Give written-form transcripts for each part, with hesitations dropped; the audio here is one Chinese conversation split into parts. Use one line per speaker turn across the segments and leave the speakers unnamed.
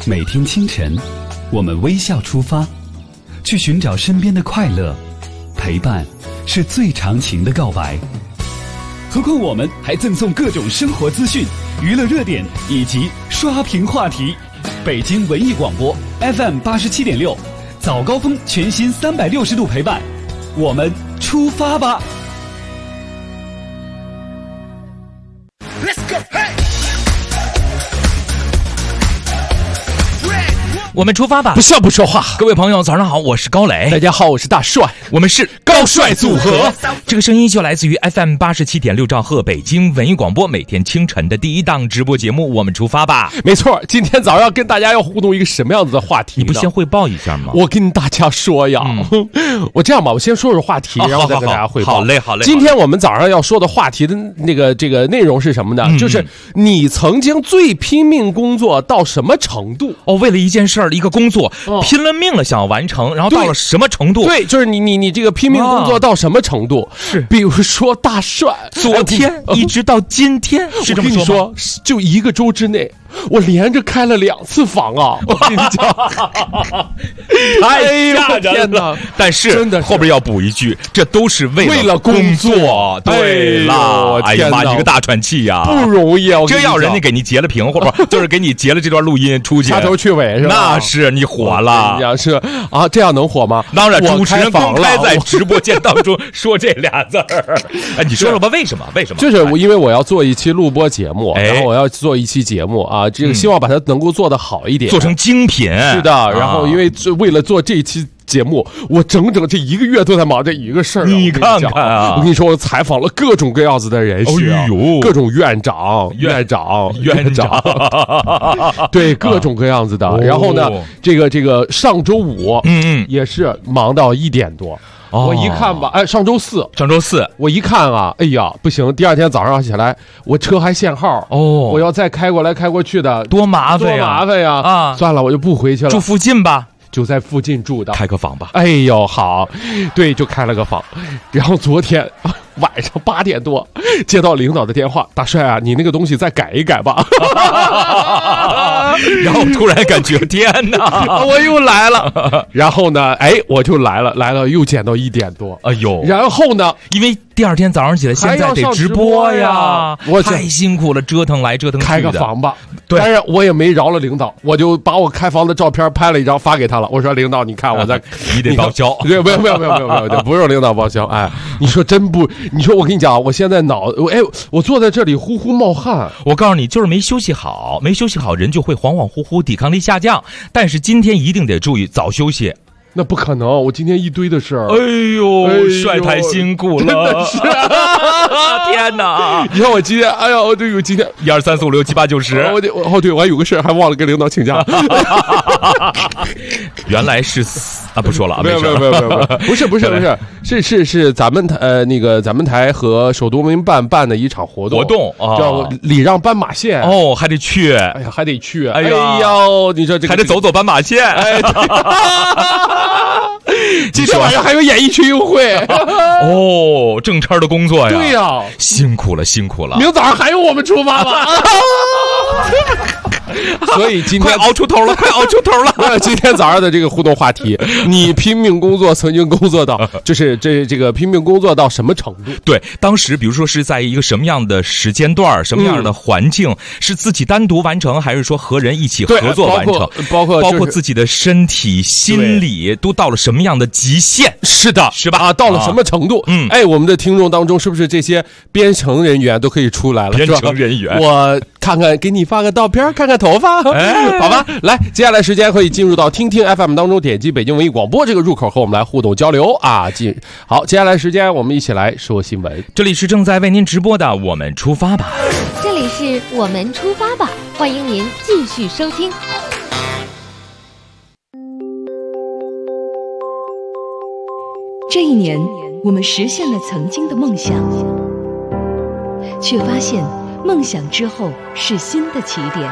每天清晨，我们微笑出发，去寻找身边的快乐。陪伴是最长情的告白。何况我们还赠送各种生活资讯、娱乐热点以及刷屏话题。北京文艺广播 FM 87.6，早高峰全新360度陪伴，我们出发吧。
我们出发吧！
不笑不说话。
各位朋友，早上好，我是高磊。
大家好，我是大帅。
我们是高帅组合。这个声音就来自于 FM 87.6兆赫北京文艺广播，每天清晨的第一档直播节目。我们出发吧！
没错，今天早上跟大家要互动一个什么样子的话题？
你不先汇报一下吗？
我跟大家说呀，我这样吧，我先说说话题，然后再跟大家汇报。
好嘞，好嘞。
今天我们早上要说的话题的这个内容是什么呢？就是你曾经最拼命工作到什么程度？
哦，为了一件事儿，一个工作，拼了命了想要完成，然后到了什么程度？
对，就是你这个拼命工作到什么程度？是，比如说大帅，
昨天一直到今天，是这么说吗？
我跟你说，就1个周之内，我连着开了2次房啊！我跟你讲，
太吓人了。但是真的后边要补一句，这都是为了工作。对了，哎呀妈，一个大喘气呀，
不容易啊！
真要人家给你截了屏，或者就是给你截了这段录音出去，
掐头去尾是吧？
那是你火了，
是啊，这样能火吗？
当然，主持人公开在直播间当中说这俩字儿。哎，你说说吧，为什么？
就是因为我要做一期录播节目，然后我要做一期节目啊，这个希望把它能够做得好一点，
做成精品。
是的，然后因为为了做这一期节目，我整这1个月都在忙这一个事儿。
你看看啊！
我跟你说，我采访了各种各样子的人士，各种院长，对，各种各样子的。然后呢，这个上周五，也是忙到1点多。我一看吧，哎，上周四，我一看啊，哎呀，不行，第2天早上起来，我车还限号，我要再开过来开过去的，
多麻烦呀！
啊，算了，我就不回去了，
住附近吧。
就在附近住的，
开个房吧。
哎呦，好，对，就开了个房。然后昨天晚上8点多接到领导的电话，大帅啊，你那个东西再改一改吧。
然后突然感觉天哪，
我又来了。然后呢，我就来了又减到1点多。
哎呦，
然后呢，
因为第2天早上起来，现在得直播呀，我太辛苦了，折腾来折腾去的。
开个房吧。
对，
但是我也没饶了领导，我就把我开房的照片拍了一张发给他了。我说领导，你看我在，
你得报销。
对，没有，不用领导报销。哎，你说真不，你说我跟你讲，我现在我坐在这里呼呼冒汗。
我告诉你，就是没休息好，人就会恍恍惚惚，抵抗力下降。但是今天一定得注意早休息。
那不可能，我今天一堆的事儿。
哎呦，帅太辛苦了，真的是，天哪！
你看我今天，哎呀，我今天
1、2、3、4、5、6、7、8、9、10。
对，我还有个事儿，还忘了跟领导请假。
原来是不说了啊，
没有，不是，咱们台和首都文办的一场活动叫礼让斑马线。
还得去，
哎呀，还得去，
哎
呦，你说这个
还得走斑马线，哎。
今天晚上还有演艺群英会
正差的工作呀。
对呀，
辛苦了。
明早上还有我们出发吧。所以今天
快熬出头了。
今天早上的这个互动话题，你拼命工作曾经工作到，就是这个拼命工作到什么程度？
对，当时比如说是在一个什么样的时间段，什么样的环境，是自己单独完成，还是说和人一起合作完成？包括自己的身体、心理都到了什么样的极限？
是的，
是吧？
到了什么程度？我们的听众当中是不是这些编程人员都可以出来了？
编程人员，
我看看，给你发个照片，看看头发，好吧？来，接下来时间可以进入到听听 FM 当中，点击北京文艺广播这个入口和我们来互动交流啊！好，接下来时间我们一起来说新闻。
这里是正在为您直播的我们出发吧，
这里是我们出发吧，欢迎您继续收听。
这一年，我们实现了曾经的梦想，却发现梦想之后是新的起点。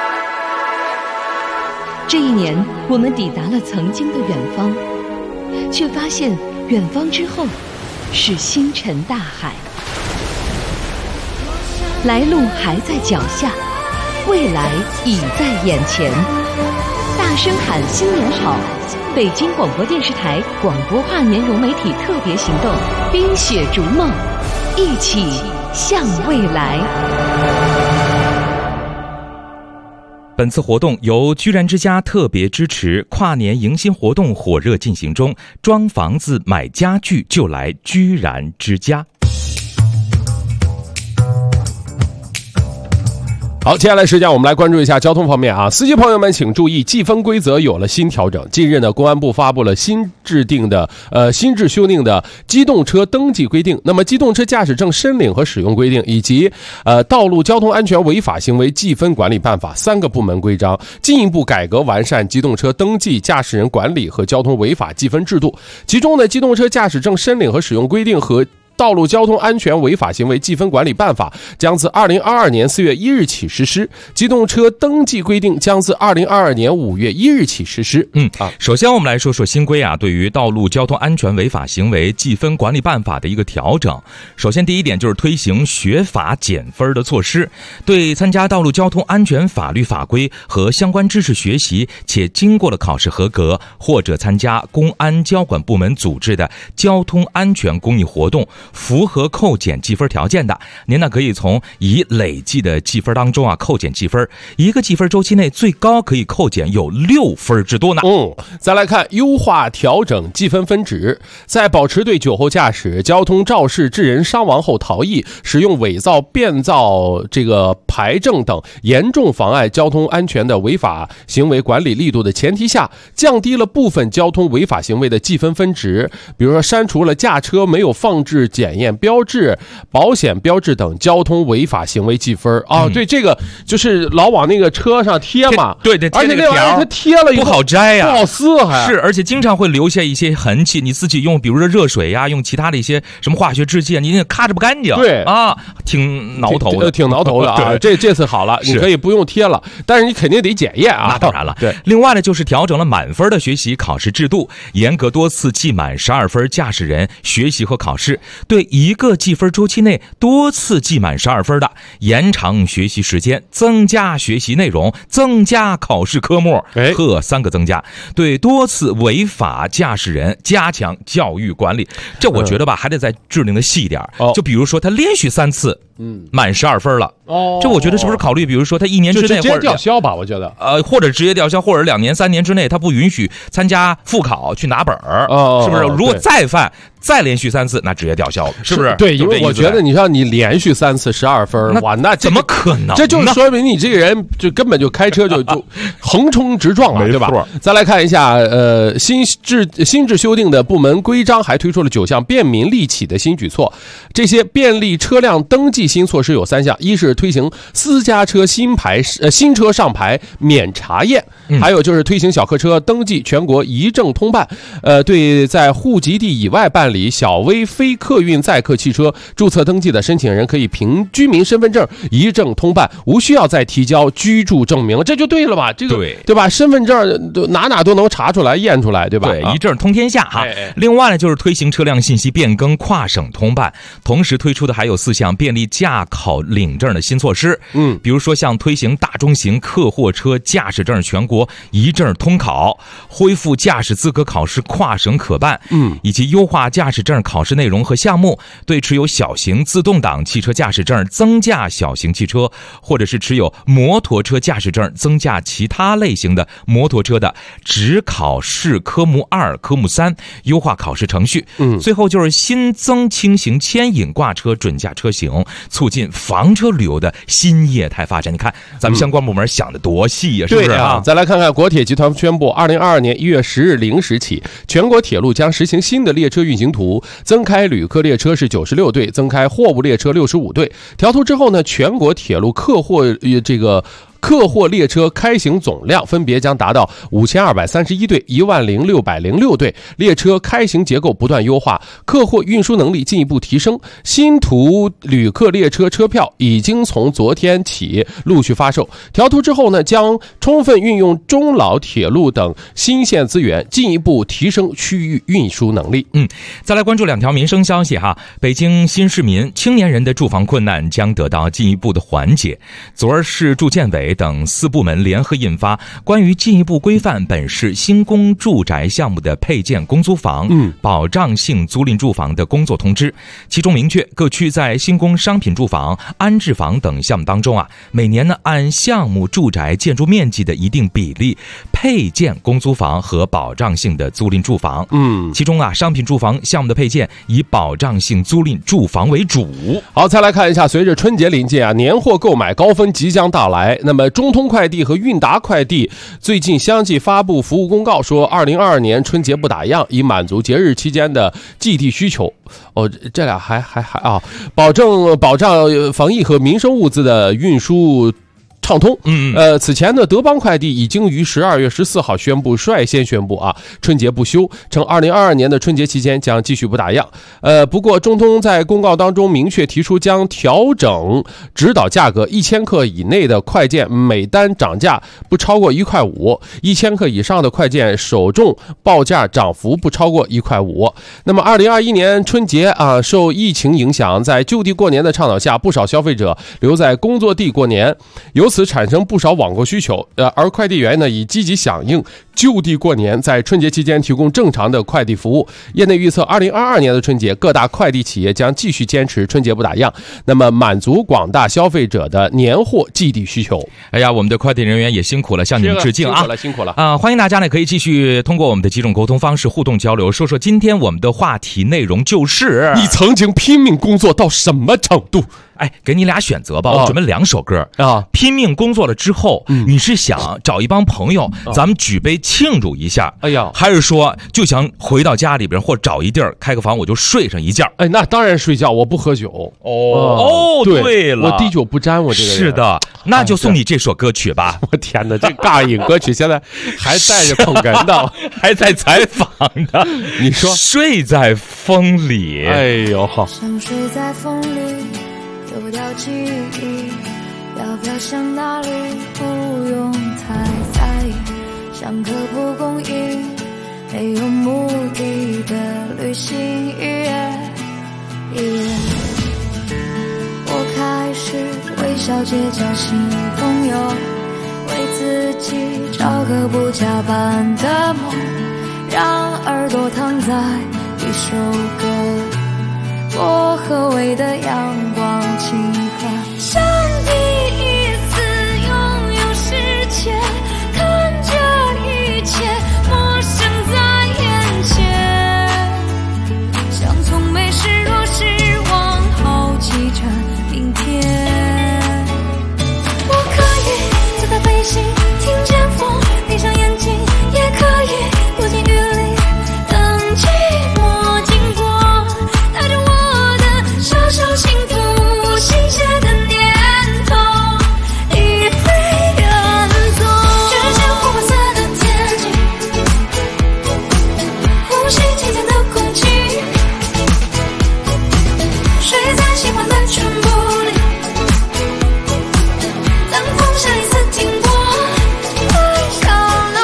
这一年，我们抵达了曾经的远方，却发现远方之后是星辰大海。来路还在脚下，未来已在眼前。 大声喊新年好！北京广播电视台广播跨年融媒体特别行动，冰雪逐梦，一起向未来。
本次活动由居然之家特别支持，跨年迎新活动火热进行中，装房子买家具就来居然之家。
好，接下来时间我们来关注一下交通方面啊，司机朋友们请注意，记分规则有了新调整。近日呢，公安部发布了新制修订的机动车登记规定，那么机动车驾驶证申领和使用规定，以及道路交通安全违法行为记分管理办法3个部门规章，进一步改革完善机动车登记、驾驶人管理和交通违法记分制度。其中呢，机动车驾驶证申领和使用规定和道路交通安全违法行为记分管理办法将自2022年4月1日起实施，机动车登记规定将自2022年5月1日起实施。
首先我们来说说新规啊，对于道路交通安全违法行为记分管理办法的一个调整。首先第一点就是推行学法减分的措施，对参加道路交通安全法律法规和相关知识学习且经过了考试合格，或者参加公安交管部门组织的交通安全公益活动，符合扣减记分条件的，您呢可以从已累计的记分当中扣减记分，一个记分周期内最高可以扣减有6分之多呢。
再来看优化调整记分分值，在保持对酒后驾驶、交通肇事致人伤亡后逃逸、使用伪造、变造牌证等严重妨碍交通安全的违法行为管理力度的前提下，降低了部分交通违法行为的记分分值，比如说删除了驾车没有放置检验标志、保险标志等交通违法行为记分对，这个就是老往那个车上贴嘛，
对，
而且那玩意儿它贴了以后
不好摘呀，
不好撕还
是，而且经常会留下一些痕迹，你自己用比如说热水呀，用其他的一些什么化学制剂，你那咔着不干净，
对
啊，挺挠头的，
挺挠头的啊。这次好了，你可以不用贴了，但是你肯定得检验啊。
那当然了，
对。
另外呢，就是调整了满分的学习考试制度，严格多次记满12分驾驶人学习和考试，对一个记分周期内多次记满12分的，延长学习时间，增加学习内容，增加考试科目，各3个增加。对多次违法驾驶人加强教育管理。这我觉得吧，还得再制定的细一点。就比如说他连续3次满12分了，这我觉得是不是考虑，比如说他1年之内
直接吊销吧？我觉得
或者直接吊销，或者2年3年之内他不允许参加复考去拿本是不是？如果再犯再连续3次，那直接吊销了，是不是？
对，因为我觉得你像你连续3次12分，哇，那
怎么可能？
这就说明你这个人就根本就开车就横冲直撞了，对吧？再来看一下新制修订的部门规章还推出了9项便民利企的新举措，这些便利车辆登记新措施有3项，一是推行私家车新车上牌免查验，还有就是推行小客车登记全国一证通办，对在户籍地以外办理小微非客运载客汽车注册登记的申请人可以凭居民身份证一证通办，无需要再提交居住证明，这就对了吧？这个对吧？身份证哪都能查出来验出来，对吧？
对，一证通天下哈。另外呢，就是推行车辆信息变更跨省通办，同时推出的还有4项便利驾考领证的新措施。比如说像推行大中型客货车驾驶证全国一证通考，恢复驾驶资格考试跨省可办，以及优化驾驶证考试内容和项目，对持有小型自动挡汽车驾驶证增驾小型汽车，或者是持有摩托车驾驶证增驾其他类型的摩托车的，只考试科目2、科目3，优化考试程序。最后就是新增轻型牵引挂车准驾车型，促进房车旅游的新业态发展。你看咱们相关部门想的多细呀，是不是啊？
再来看看国铁集团宣布，2022年1月10日0时起，全国铁路将实行新的列车运行图，增开旅客列车是96对，增开货物列车65对。调图之后呢，全国铁路客货列车开行总量分别将达到5231对、10606对，列车开行结构不断优化，客货运输能力进一步提升。新图旅客列车车票已经从昨天起陆续发售。调图之后呢，将充分运用中老铁路等新线资源，进一步提升区域运输能力。
再来关注2条民生消息哈。北京新市民青年人的住房困难将得到进一步的缓解。昨儿市住建委委等4部门联合印发关于进一步规范本市新公住宅项目的配建公租房、保障性租赁住房的工作通知，其中明确各区在新公商品住房、安置房等项目当中每年呢按项目住宅建筑面积的一定比例配建公租房和保障性的租赁住房。其中商品住房项目的配建以保障性租赁住房为主。
好，再来看一下，随着春节临近年货购买高峰即将到来，那么中通快递和韵达快递最近相继发布服务公告，说2022年春节不打烊，以满足节日期间的寄递需求。这俩还保障防疫和民生物资的运输畅通。此前呢，德邦快递已经于12月14号率先宣布春节不休，称2022年的春节期间将继续不打烊。不过中通在公告当中明确提出将调整指导价格，1000克以内的快件每单涨价不超过1块5，1000克以上的快件首重报价涨幅不超过1块5。那么2021年春节受疫情影响，在就地过年的倡导下，不少消费者留在工作地过年，由此产生不少网购需求，而快递员呢已积极响应就地过年，在春节期间提供正常的快递服务。业内预测2022年的春节，各大快递企业将继续坚持春节不打烊，那么满足广大消费者的年货寄递需求。
哎呀，我们的快递人员也辛苦了，向你们致敬
辛苦了
欢迎大家呢可以继续通过我们的几种沟通方式互动交流，说说今天我们的话题内容就是
你曾经拼命工作到什么程度？
给你俩选择吧，我准备2首歌拼命工作了之后，你是想找一帮朋友咱们举杯庆祝一下，还是说就想回到家里边或找一地儿开个房我就睡上一觉？
那当然睡觉，我不喝酒。
对了，
我滴酒不沾，我这个人
是的，那就送你这首歌曲吧。
我天哪，这尬影歌曲现在还带着捧哏的，
还在采访的。
你说
睡在风里，
哎呦好，
想睡在风里，丢掉记忆，要飘向哪里不用太在意，像刻蒲公英，没有目的的旅行，一夜一夜。我开始微笑结交新朋友，为自己找个不加班的梦，让耳朵躺在一首歌，薄荷味的阳光轻和，像第一次拥有世界，看着一切陌生在眼前，像从没失落失望，好奇着明天。我可以自在飞行，听见风，闭上眼睛，也可以躲进雨里，等寂寞经过，带着我的小小幸福，新鲜的念头已被远走。之前火色的天气，呼吸清甜的空气，睡在喜欢的春布里，当风下一次停泊，爱上了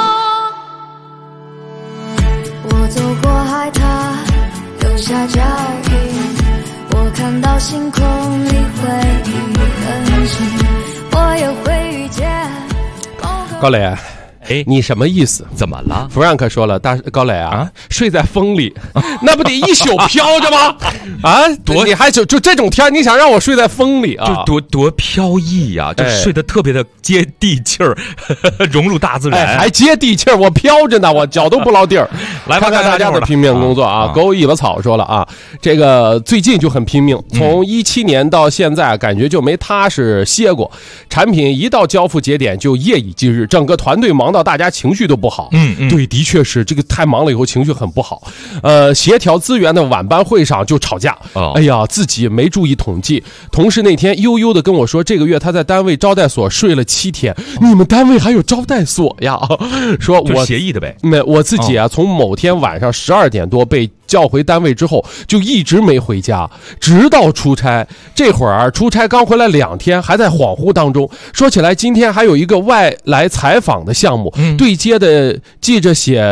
我走过海滩，留下脚印，我看到星空里回忆痕迹，我也会遇见
高磊，你什么意思？
怎么了？
弗兰克说了，高磊睡在风里，那不得一宿飘着吗？你还就这种天，你想让我睡在风里
就多飘逸呀，就睡得特别的接地气儿，融入大自然，
还接地气儿，我飘着呢，我脚都不落地儿。来看看大家的拼命工作狗尾巴草说了这个最近就很拼命，从17年到现在，感觉就没踏实歇过，产品一到交付节点就夜以继日，整个团队忙到大家情绪都不好。对，的确是这个太忙了以后情绪很不好。协调资源的晚班会上就吵架。哎呀，自己没注意统计，同事那天悠悠的跟我说，这个月他在单位招待所睡了7天。你们单位还有招待所呀？说我
协议的呗。
我自己从某天晚上12点多被叫回单位之后，就一直没回家，直到出差。这会儿出差刚回来2天，还在恍惚当中。说起来，今天还有一个外来采访的项目，对接的记着写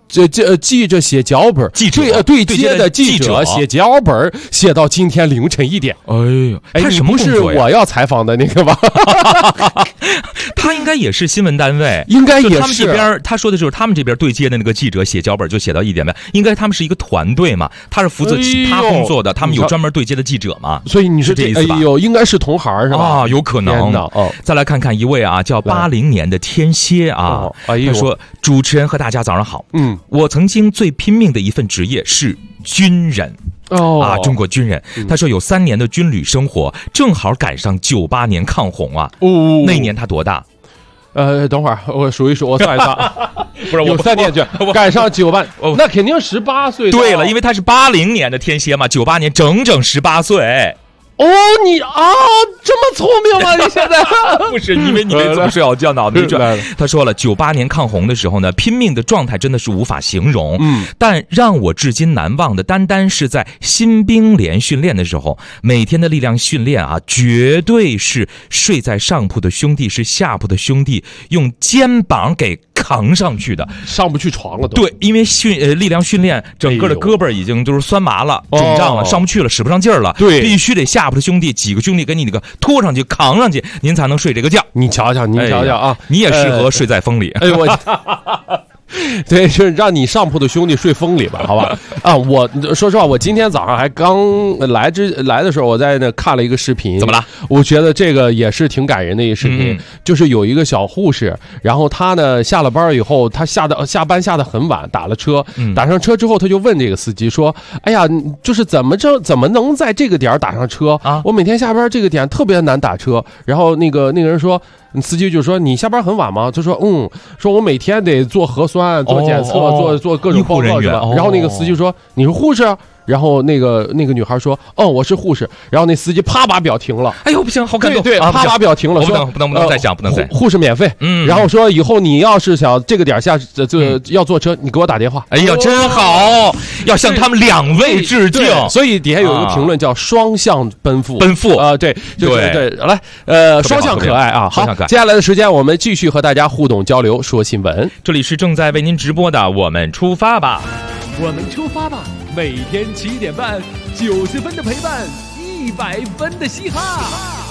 记着写脚本，对接的记者写脚本，写到今天凌晨1点。
哎呦，他什么
不是我要采访的那个吧？
他应该也是新闻单位，
应该也是。
他们这边他说的就是他们这边对接的那个记者写脚本就写到1点半，应该他们是一个团队嘛，他是负责其他工作的，他们有专门对接的记者嘛。
所以你说
这意思吧？
哎呦，应该是同行是吧？
啊，有可能。再来看看一位啊，叫80年的天蝎啊，他说：“主持人和大家早上好，我曾经最拼命的一份职业是军人。”中国军人，他说有3年的军旅生活，正好赶上98年抗洪啊。那一年他多大？
等会儿我数一数，我算一算，不是有3年去，赶上98，那肯定18岁。
对了，因为他是80年的天蝎嘛，98年整整18岁。
你这么聪明吗？你现在
不是因为你没怎么睡好觉，脑子里转。他说了，98年抗洪的时候呢，拼命的状态真的是无法形容。但让我至今难忘的，单单是在新兵连训练的时候，每天的力量训练啊，绝对是睡在上铺的兄弟是下铺的兄弟用肩膀给扛上去的，
上不去床了都。
对，因为力量训练，整个的胳膊已经就是酸麻了、肿胀了，上不去了，使不上劲儿了。
对，
必须得下铺的兄弟几个兄弟给你那个拖上去、扛上去，您才能睡这个觉。
你瞧瞧啊，
你也适合睡在风里。
对，就是让你上铺的兄弟睡风里吧，好吧？我说实话，我今天早上还刚来的时候，我在那看了一个视频。
怎么了？
我觉得这个也是挺感人的一个视频，就是有一个小护士，然后他呢下了班以后，他下班下得很晚，打了车，打上车之后，他就问这个司机说：“哎呀，就是怎么能在这个点打上车啊？我每天下班这个点特别难打车。”然后那个人说。司机就说：“你下班很晚吗？”他说：“说我每天得做核酸、做检测、做各种报告是吧？”然后那个司机说：“你是护士啊？”然后那个女孩说：“我是护士。”然后那司机啪把表停了。
哎呦，不行，好感动！
对，啪把表停了，说
不能再讲，不能再
护士免费。然后说以后你要是想这个点下要坐车，你给我打电话。
哎呀，真好，要向他们2位致敬。
所以底下有一个评论叫“双向奔赴”啊，对，来，双向可爱啊。好，接下来的时间我们继续和大家互动交流，说新闻。
这里是正在为您直播的，我们出发吧，
我们出发吧。每天7点半，90分的陪伴，100分的嘻哈。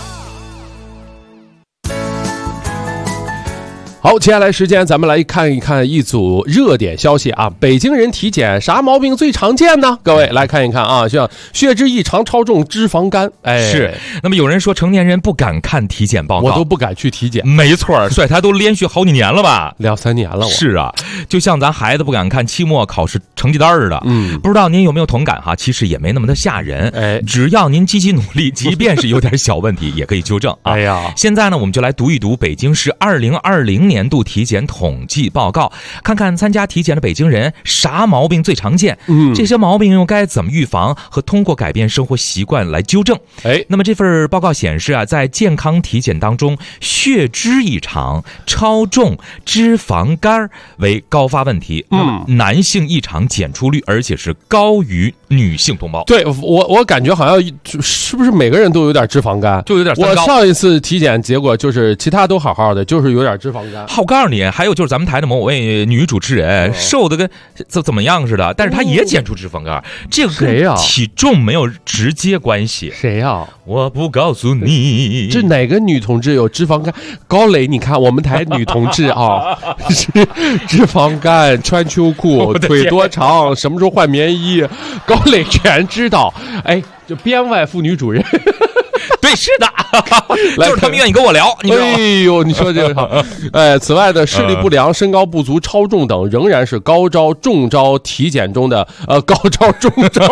好，接下来时间咱们来看一看一组热点消息啊！北京人体检啥毛病最常见呢？各位来看一看啊，像血脂异常、超重、脂肪肝。
是。那么有人说成年人不敢看体检报告，
我都不敢去体检。
没错，帅台都连续好几年了吧
？2、3年了。
是啊，就像咱孩子不敢看期末考试成绩单似的。不知道您有没有同感哈？其实也没那么的吓人。只要您积极努力，即便是有点小问题，也可以纠正啊。现在呢，我们就来读一读北京市2020年度体检统计报告，看看参加体检的北京人啥毛病最常见，这些毛病又该怎么预防和通过改变生活习惯来纠正。那么这份报告显示啊，在健康体检当中，血脂异常、超重、脂肪肝为高发问题。那么男性异常检出率而且是高于女性同胞。
对，我感觉好像是不是每个人都有点脂肪肝，
就有点三高。
我上一次体检结果就是其他都好好的，就是有点脂肪肝。
我告诉你，还有就是咱们台的某位女主持人，瘦的跟怎么样似的，但是她也检出脂肪肝，这个跟体重没有直接关系。
谁呀？
我不告诉你。
这哪个女同志有脂肪肝？高磊，你看我们台女同志啊，是脂肪肝，穿秋裤，腿多长，什么时候换棉衣，高磊全知道。就编外妇女主任。
对，是的，就是他们愿意跟我聊。
哎呦，你说这个好。此外的视力不良、身高不足、超重等，仍然是高招中招体检中的高招中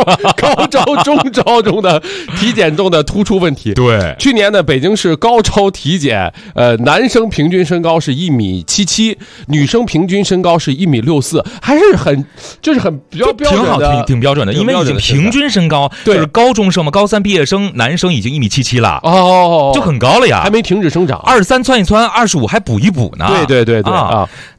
招中的体检中的突出问题。
对，
去年呢，北京市高超体检，男生平均身高是1.77米，女生平均身高是1.64米，还是很比较标准的，
挺标准的，因为已经平均身高就是高中生嘛，高3毕业生，男生已经1.77米了。就很高了呀，
还没停止生长，
23窜一窜，25还补一补呢。
对啊。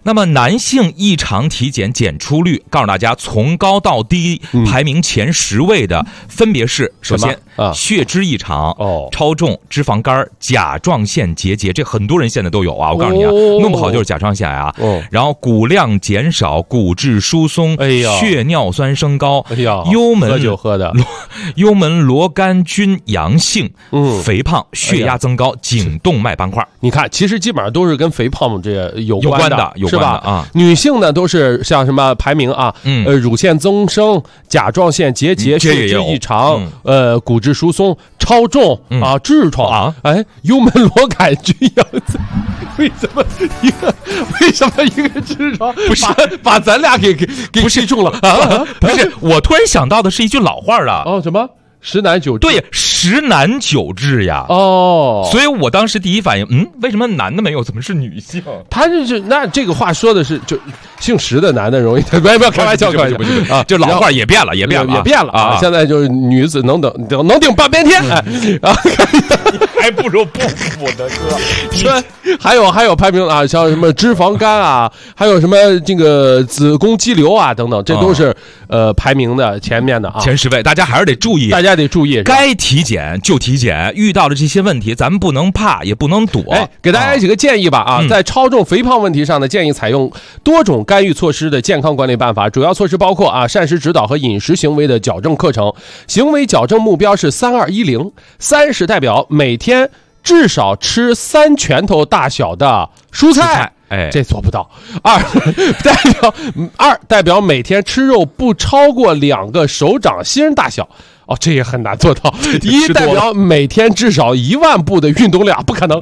那么男性异常体检检出率，告诉大家从高到低排名前10位的分别是：首先血脂异常、超重、脂肪肝、甲状腺结节，这很多人现在都有啊。我告诉你啊，弄不好就是甲状腺癌啊。然后骨量减少、骨质疏松、血尿酸升高、幽门
喝酒喝的
幽门螺杆菌阳性、肥胖、血压增高、颈动脉斑块。
你看，其实基本上都是跟肥胖这有关的，是吧？
啊，
女性呢都是像什么排名啊？乳腺增生、甲状腺结节、血脂异常、骨质疏松、超重啊、痔疮啊，幽门螺杆菌阳性。为什么一个痔疮
不是
把咱俩给击中了啊？
不是，我突然想到的是一句老话了。
什么？十男九痔，
对，十男九痔呀。所以我当时第一反应，为什么男的没有，怎么是女性？
他那这个话说的是，就姓石的男的容易，不要开玩笑，
啊，就老话也变了啊！
现在就是女子能顶半边天，
还不如不服的哥。
还有排名啊，像什么脂肪肝啊，还有什么这个子宫肌瘤啊等等，这都是排名的前面的啊，
前10位，大家还是得注意，该体检就体检，遇到了这些问题，咱们不能怕，也不能躲。
给大家几个建议吧啊，在超重肥胖问题上呢，建议采用多种干预措施的健康管理办法，主要措施包括膳食指导和饮食行为的矫正课程。行为矫正目标是3210，3是代表每天至少吃3拳头大小的蔬菜，这做不到。2代表每天吃肉不超过2个手掌心大小。这也很难做到。1代表每天至少1万步的运动量，不可能。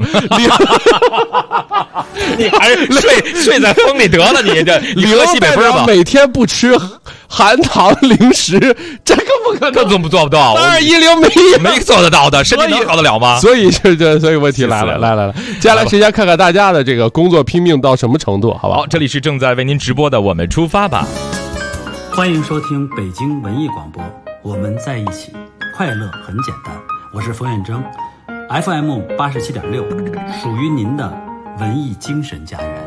你还是睡在风里得了，你这
0代表每天不吃含糖零食，这个不可能，
做不到。
3210
没做得到的，身体能好得了吗？
所以问题来了，接下来时间看看大家的这个工作拼命到什么程度，好吧？
好，这里是正在为您直播的《我们出发吧》，
欢迎收听北京文艺广播。我们在一起，快乐很简单。我是冯远征 ，FM 87.6，属于您的文艺精神家园。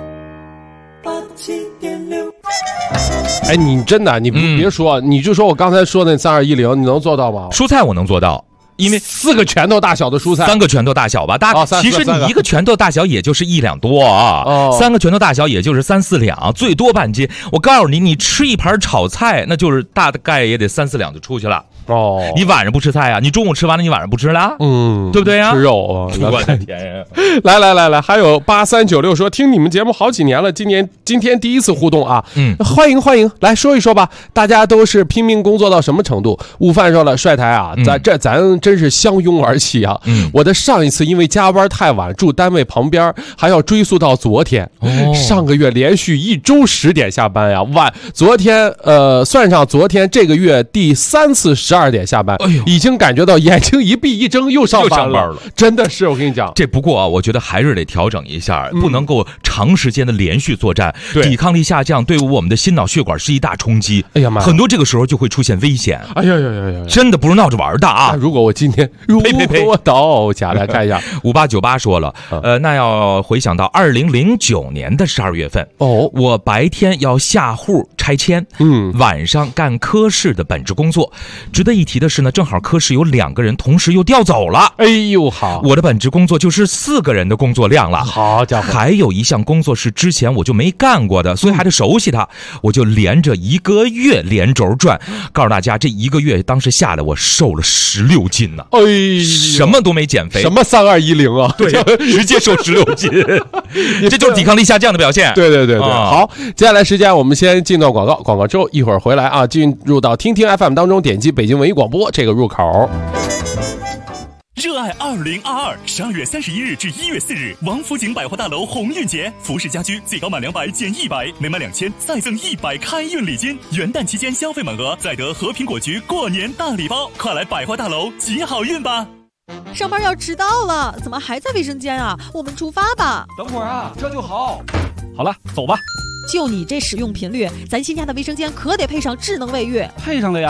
87.6。你真的，你别说，你就说我刚才说那3210，你能做到吗？
蔬菜我能做到。因为
4个拳头大小的蔬菜，3
个拳头大小吧，其实你1个拳头大小也就是1两多啊，3个拳头大小也就是3、4两，最多半斤。我告诉你，你吃一盘炒菜，那就是大概也得3、4两就出去了。你晚上不吃菜啊？你中午吃完了，你晚上不吃了？对不对呀？
吃肉啊！
我的天呀！
来，还有8396说听你们节目好几年了，今天第一次互动啊，欢迎，来说一说吧，大家都是拼命工作到什么程度？午饭说了，帅台啊，咱真是相拥而泣啊！我的上一次因为加班太晚，住单位旁边，还要追溯到昨天。上个月连续1周10点下班呀，昨天算上昨天这个月第3次12点下班，已经感觉到眼睛一闭一睁又上班了，真的是我跟你讲，
这不过啊，我觉得还是得调整一下，不能够长时间的连续作战，抵抗力下降，对我们的心脑血管是一大冲击。哎呀妈，很多这个时候就会出现危险。
哎呀，
真的不是闹着玩的啊！
如果我今天我倒下来看一下
，5898说了，那要回想到2009年的12月份，我白天要下户拆迁，晚上干科室的本职工作。值得一提的是呢，正好科室有2个人同时又调走了。
哎呦，好，
我的本职工作就是4个人的工作量了。
好家伙，
还有一项工作是之前我就没干过的，所以还得熟悉它。我就连着1个月连轴转，告诉大家这1个月当时下来我瘦了16斤呢。什么都没减肥，
什么3210啊？
对，直接瘦16斤，这就是抵抗力下降的表现。
对，好，接下来时间我们先进到广告之后一会儿回来啊，进入到听听 FM 当中，点击北京文艺广播这个入口。
热爱2022，12月31日至1月4日，王府井百货大楼鸿运节，服饰家居最高满200减100，每满2000再赠100开运礼金。元旦期间消费满额再得和平果局过年大礼包，快来百货大楼集好运吧！
上班要迟到了，怎么还在卫生间啊？我们出发吧。
等会儿啊，这就好。好了，走吧。
就你这使用频率，咱新家的卫生间可得配上智能卫浴。
配上了呀。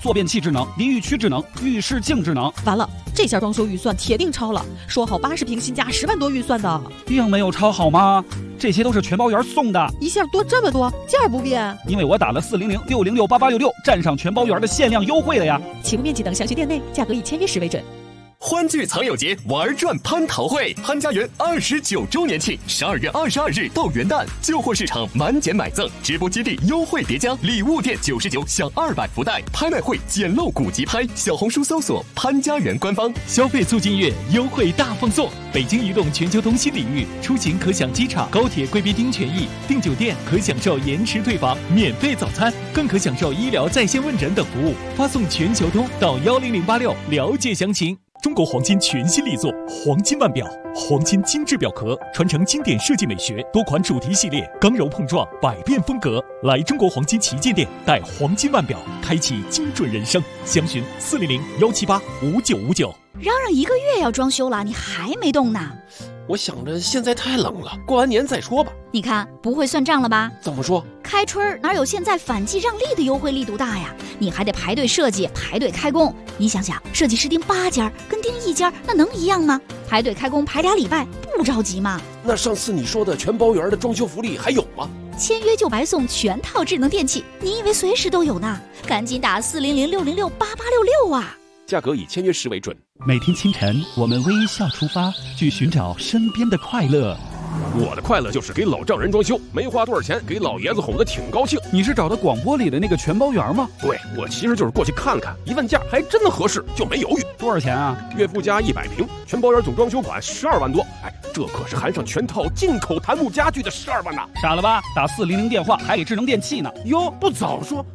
坐便器智能、淋浴区智能、浴室镜智能。
完了，这下装修预算铁定超了，说好80平新家10万多预算的，
并没有超好吗？这些都是全包园送的，
一下多这么多，价不变。
因为我打了400-606-8866，占上全包园的限量优惠了呀。
起步面积等详询店内，价格以签约时为准。
欢聚藏友节，玩转蟠桃会，潘家园29周年庆，12月22日到元旦，旧货市场满减买赠，直播基地优惠叠加，礼物店99享200福袋，拍卖会捡漏古籍拍，小红书搜索潘家园官方，
消费促进月优惠大放送，北京移动全球通新领域，出行可享机场、高铁贵宾厅权益，订酒店可享受延迟退房、免费早餐，更可享受医疗在线问诊等服务。发送全球通到10086了解详情。中国黄金全新力作黄金腕表，黄金精致表壳，传承经典设计美学，多款主题系列，刚柔碰撞，百变风格。来中国黄金旗舰店，戴黄金腕表，开启精准人生。详询400-178-5959。
嚷嚷1个月要装修了，你还没动呢？
我想着现在太冷了，过完年再说吧。
你看不会算账了吧？
怎么说？
开春哪有现在反季让利的优惠力度大呀？你还得排队设计，排队开工。你想想，设计师订8家跟订1家那能一样吗？排队开工排2礼拜，不着急吗？
那上次你说的全包园的装修福利还有吗？
签约就白送全套智能电器，你以为随时都有呢？赶紧打400-606-8866啊！
价格以签约时为准。
每天清晨，我们微笑出发，去寻找身边的快乐。
我的快乐就是给老丈人装修，没花多少钱，给老爷子哄得挺高兴。
你是找的广播里的那个全包园吗？
对，我其实就是过去看看，一问价还真的合适，就没犹豫。
多少钱啊？
月付加100平，全包园总装修款12万多。哎，这可是含上全套进口檀木家具的12万呐！
傻了吧？打400电话还给智能电器呢。
哟，不早说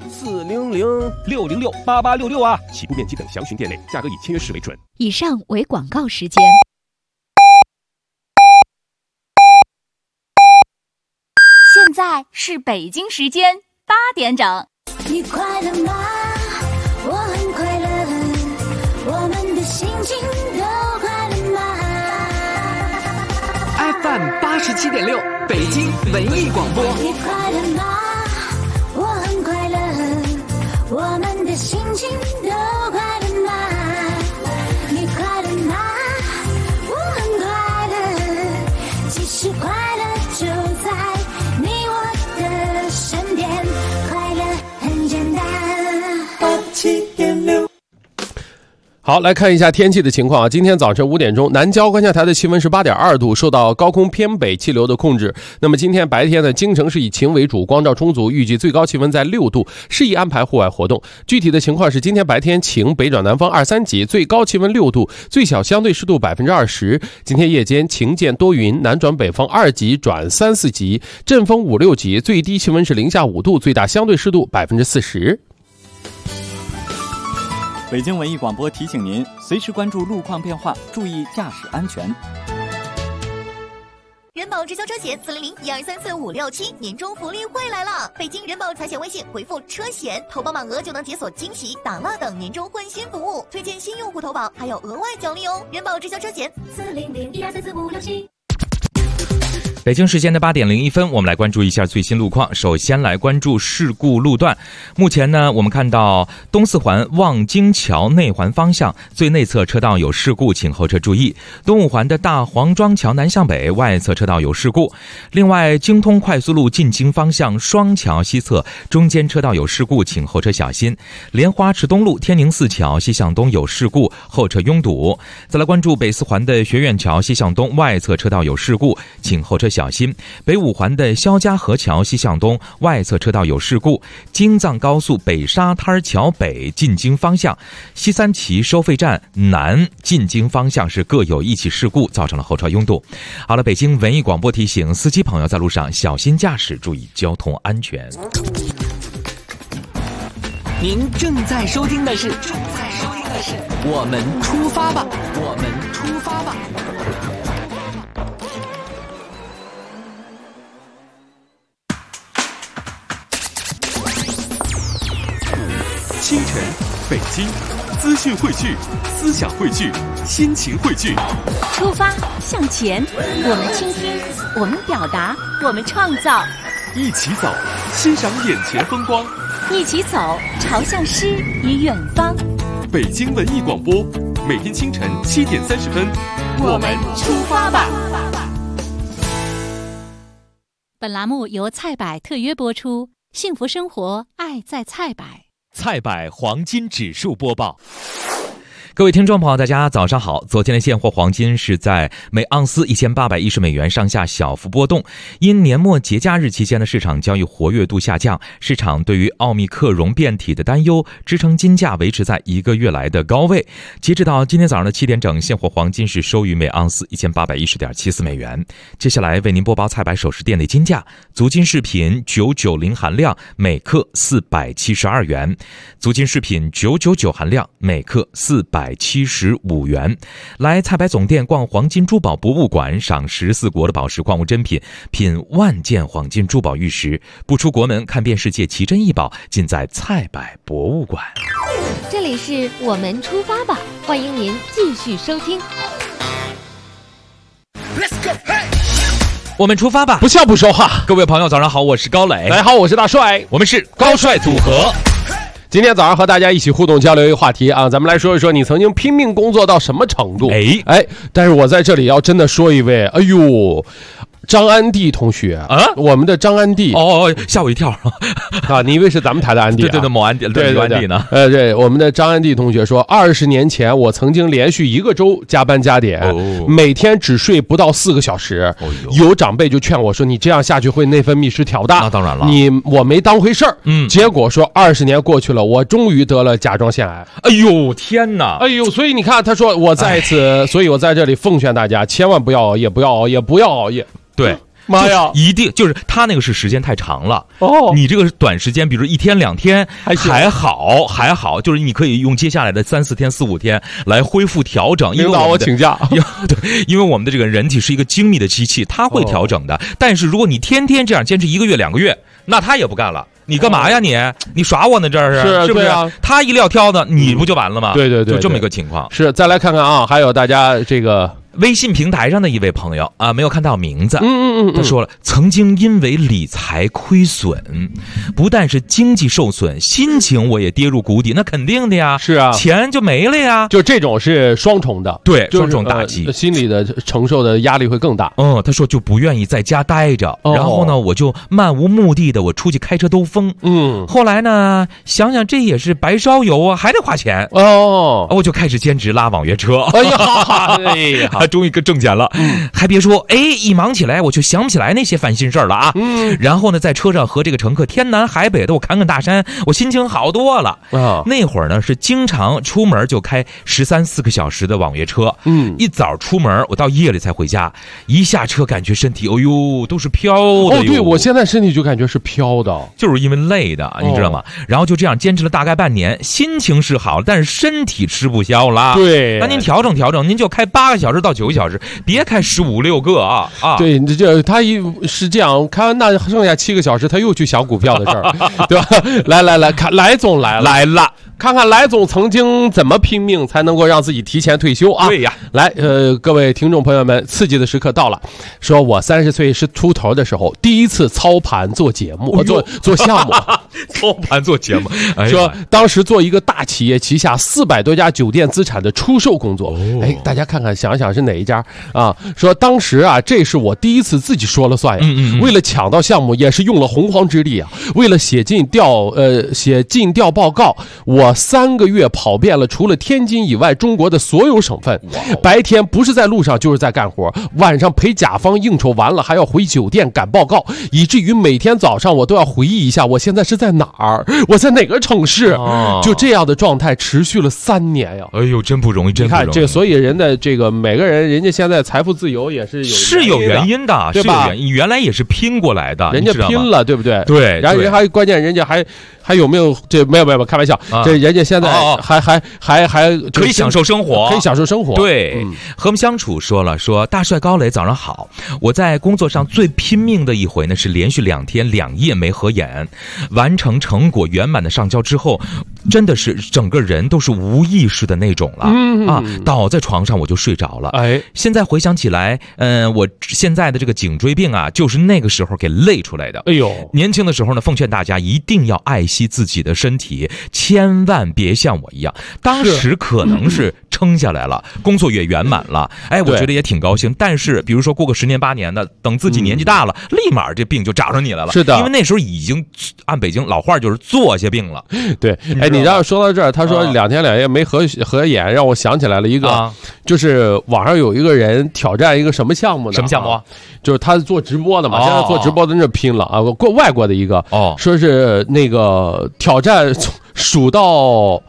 400-606-8866啊！
起步面积等详询店内，价格以签约时为准。
以上为广告时间。
现在是北京时间8点整。
你快乐吗？我很快乐，我们的心情都快乐吗
？FM 87.6，北京文艺广播。
你快乐吗？我很快乐，我们的心情都快乐吗？你快乐吗？我很快乐，其实快乐就在你我的身边，快乐很简单。87.6。
好，来看一下天气的情况啊。今天早晨5点钟，南郊关下台的气温是8.2度，受到高空偏北气流的控制。那么今天白天呢，京城是以晴为主，光照充足，预计最高气温在6度，适宜安排户外活动。具体的情况是，今天白天晴，北转南风2、3级，最高气温6度，最小相对湿度20%。今天夜间晴间多云，南转北风2级转3、4级，阵风5、6级，最低气温是零下5度，最大相对湿度40%。
北京文艺广播提醒您，随时关注路况变化，注意驾驶安全。
人保直销车险400-1234-567年终福利会来了！北京人保财险微信回复车险，投保满额就能解锁惊喜、打蜡等年终换新服务，推荐新用户投保还有额外奖励哦！人保直销车险400-1234-567。
北京时间的8点01分，我们来关注一下最新路况。首先来关注事故路段。目前呢，我们看到东四环望京桥内环方向最内侧车道有事故，请后车注意。东五环的大黄庄桥南向北外侧车道有事故。另外，京通快速路进京方向双桥西侧中间车道有事故，请后车小心。莲花池东路天宁寺桥西向东有事故，后车拥堵。再来关注北四环的学院桥西向东外侧车道有事故，请后车小心。北五环的肖家河桥西向东外侧车道有事故。京藏高速北沙滩桥北进京方向西三旗收费站南进京方向是各有一起事故，造成了后车拥堵。好了，北京文艺广播提醒司机朋友在路上小心驾驶，注意交通安全。
您正在收听的是我们出发吧，我们出发吧。
清晨，北京，资讯汇聚，思想汇聚，心情汇聚。
出发向前，我们倾听，我们表达，我们创造。
一起走，欣赏眼前风光，
一起走，朝向诗与远方。
北京文艺广播，每天清晨7点30分，
我们出发吧。本栏目由菜百特约播出，幸福生活，爱在菜百。
菜百黄金指数播报。
各位听众朋友，大家早上好。昨天的现货黄金是在每盎司1810美元上下小幅波动，因年末节假日期间的市场交易活跃度下降，市场对于奥密克戎变体的担忧支撑金价维持在1个月来的高位。截止到今天早上的7点整，现货黄金是收于每盎司1810.74美元。接下来为您播报菜百首饰店的金价：足金饰品990含量每克472元，足金饰品999含量每克475元。来菜百总店逛黄金珠宝博物馆，赏14国的宝石矿物珍品，品万件黄金珠宝玉石。不出国门，看遍世界奇珍异宝，尽在菜百博物馆。
这里是我们出发吧，欢迎您继续收听。
我们出发吧，
不笑不说话。
各位朋友早上好，我是高磊。
大家好，我是大帅，
我们是高帅组合。
今天早上和大家一起互动交流一个话题啊，咱们来说一说你曾经拼命工作到什么程度。但是我在这里要真的说一位，张安娣同学啊，我们的张安娣
吓我一跳
啊！你以为是咱们台的安娣啊？
对，某安娣，对安娣呢？
对，我们的张安娣同学说，20年前我曾经连续1个周加班加点，每天只睡不到4个小时。有长辈就劝我说，你这样下去会内分泌失调的。
那当然了，
我没当回事儿。结果说20年过去了，我终于得了甲状腺癌。
哎呦天哪！
所以你看，他说我再一次，所以我在这里奉劝大家，千万不要熬夜，不要熬夜，不要熬夜。
对，
妈呀，
一定就是他那个是时间太长了你这个短时间，比如1天2天还好，就是你可以用接下来的3、4天、4、5天来恢复调整。
领导，我请假。
对，因为我们的这个人体是一个精密的机器，它会调整的。但是如果你天天这样坚持1个月、2个月，那他也不干了。你干嘛呀你耍我呢？这是不是啊？他一撂挑子，你不就完了吗？
对，
就这么一个情况。
是，再来看看啊，还有大家这个
微信平台上的一位朋友啊，没有看到名字。他说了，曾经因为理财亏损，不但是经济受损，心情我也跌入谷底。那肯定的呀，
是啊，
钱就没了呀。
就这种是双重的，
对，双重打击，
心理的承受的压力会更大。
他说就不愿意在家待着，然后呢，我就漫无目的的我出去开车兜风。后来呢，想想这也是白烧油啊，还得花钱我就开始兼职拉网约车。终于挣钱了。还别说，一忙起来我就想不起来那些烦心事儿了啊。然后呢，在车上和这个乘客天南海北的我侃侃大山，我心情好多了。那会儿呢是经常出门就开13、14个小时的网约车。一早出门，我到夜里才回家。一下车感觉身体都是飘的。
对，我现在身体就感觉是飘的，
就是因为累的，你知道吗？然后就这样坚持了大概半年，心情是好，但是身体吃不消了。
对，
那您调整调整，您就开8个小时到9个小时，别开15、16个啊！
对，这他是这样，开完那剩下7个小时，他又去想股票的事儿，对吧？来，看来总来了。看看来总曾经怎么拼命才能够让自己提前退休啊？
对呀，
来，各位听众朋友们，刺激的时刻到了。说我30岁出头的时候，第一次操盘做节目，做项目，
操盘做节目。
说当时做一个大企业旗下400多家酒店资产的出售工作。大家看看，想想是哪一家啊？说当时啊，这是我第一次自己说了算呀。为了抢到项目，也是用了洪荒之力啊。为了写尽调报告，我3个月跑遍了除了天津以外中国的所有省份。白天不是在路上就是在干活，晚上陪甲方应酬完了还要回酒店赶报告，以至于每天早上我都要回忆一下我现在是在哪儿，我在哪个城市。就这样的状态持续了3年呀。
真不容易，真不容易。
你看这，所以人的这个每个人，人家现在财富自由也是
有原因的，
对吧？
你原来也是拼过来的，
人家拼了，对不对？
对，
然后人还关键，人家还有没有这没有开玩笑，这人家现在还
可以享受生活，对，和我们相处说大帅高磊早上好，我在工作上最拼命的一回呢是连续2天2夜没合眼，完成成果圆满的上交之后， 真的是整个人都是无意识的那种了啊，倒在床上我就睡着了。
哎，
现在回想起来，我现在的这个颈椎病啊，就是那个时候给累出来的。
哎呦，
年轻的时候呢，奉劝大家一定要爱惜自己的身体，千万别像我一样，当时可能是撑下来了，工作也圆满了，哎，我觉得也挺高兴。但是比如说过个10年8年的，等自己年纪大了，立马这病就找上你来了。
是的，
因为那时候已经按北京老话就是坐下病了。
对，哎，你知道说到这儿，他说2天2夜没合眼，让我想起来了一个，就是网上有一个人挑战一个什么项目呢？
什么项目？
就是他是做直播的嘛，现在做直播的那拼了啊！外国的一个说是那个挑战数到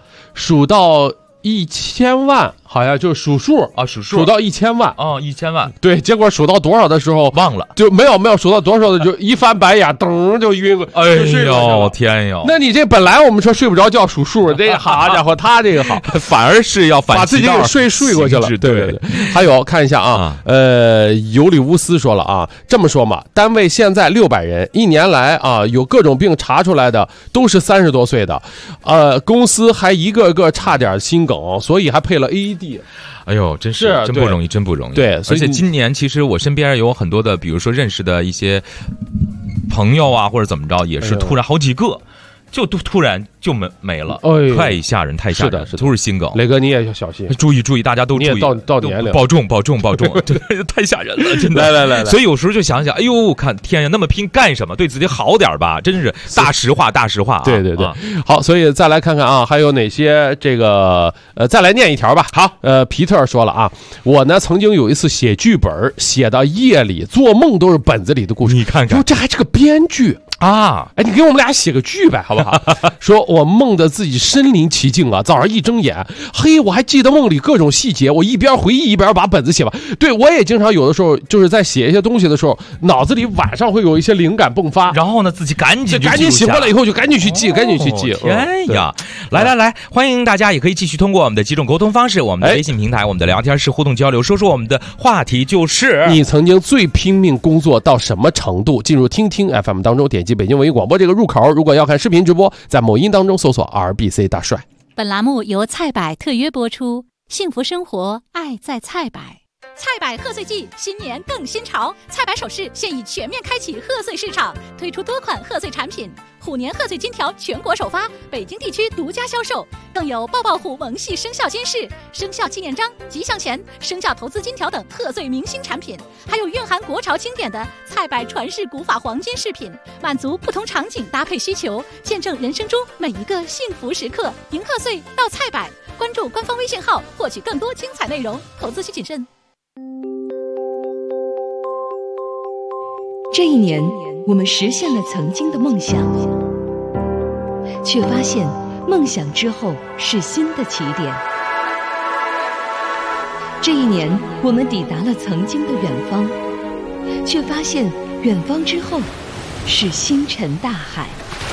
1000万。好像就是数数
啊，
数到1000万
哦，1000万。
对，结果数到多少的时候
忘了，
就没有数到多少的就一翻白眼，噔就晕过。
哎呦天哟！
那你这本来我们说睡不着觉数数，这好家伙，他这个好，
反而是要
把自己给睡过去了。对。还有看一下啊，尤里乌斯说了啊，这么说嘛，单位现在600人，1年来啊有各种病查出来的都是30多岁的，公司还一个个差点心梗，所以还配了 AED。
哎呦，真不容易，真不容易。
对，
而且今年其实我身边有很多的，比如说认识的一些朋友啊，或者怎么着，也是突然好几个。就突然就没了，太吓人，太吓人，
是的，
都是心梗。
雷哥，你也要小心，
注意，大家都注意。
你也到年龄，
保重，这太吓人了，真的。
来，
所以有时候就想想，哎呦，看天呀，那么拼干什么？对自己好点吧，真是大实话啊。
对，好，所以再来看看啊，还有哪些这个再来念一条吧。
好，
皮特说了啊，我呢曾经有一次写剧本，写到夜里，做梦都是本子里的故事。
你看看，
这还是个编剧。
啊，
哎，你给我们俩写个剧呗，好不好？说我梦得自己身临其境啊，早上一睁眼，嘿，我还记得梦里各种细节，我一边回忆一边把本子写完。对，我也经常有的时候就是在写一些东西的时候，脑子里晚上会有一些灵感迸发，
然后呢，自己赶紧
醒过来以后就赶紧去记，
天呀，来，欢迎大家也可以继续通过我们的几种沟通方式，我们的微信平台，我们的聊天室互动交流，说说我们的话题就是
你曾经最拼命工作到什么程度？进入听听 FM 当中，点击北京文艺广播这个入口，如果要看视频直播，在某音当中搜索 RBC 大帅。
本栏目由菜百特约播出，幸福生活，爱在菜百。
菜百贺岁季，新年更新潮，菜百首饰现已全面开启贺岁市场，推出多款贺岁产品，虎年贺岁金条全国首发，北京地区独家销售，更有抱抱虎萌系生肖金饰、生肖纪念章、吉祥钱、生肖投资金条等贺岁明星产品，还有蕴含国潮经典的菜百传世古法黄金饰品，满足不同场景搭配需求，见证人生中每一个幸福时刻。迎贺岁到菜百，关注官方微信号获取更多精彩内容，投资需谨慎。
这一年，我们实现了曾经的梦想，却发现梦想之后是新的起点。这一年，我们抵达了曾经的远方，却发现远方之后是星辰大海。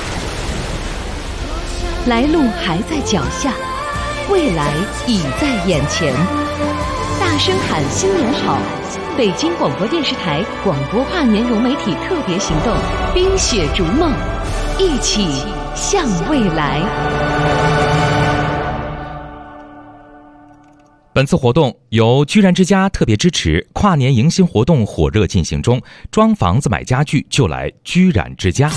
来路还在脚下，未来已在眼前。大声喊新年好！北京广播电视台广播化年融媒体特别行动，冰雪逐梦，一起向未来。
本次活动由居然之家特别支持，跨年迎新活动火热进行中，装房子买家具就来居然之家。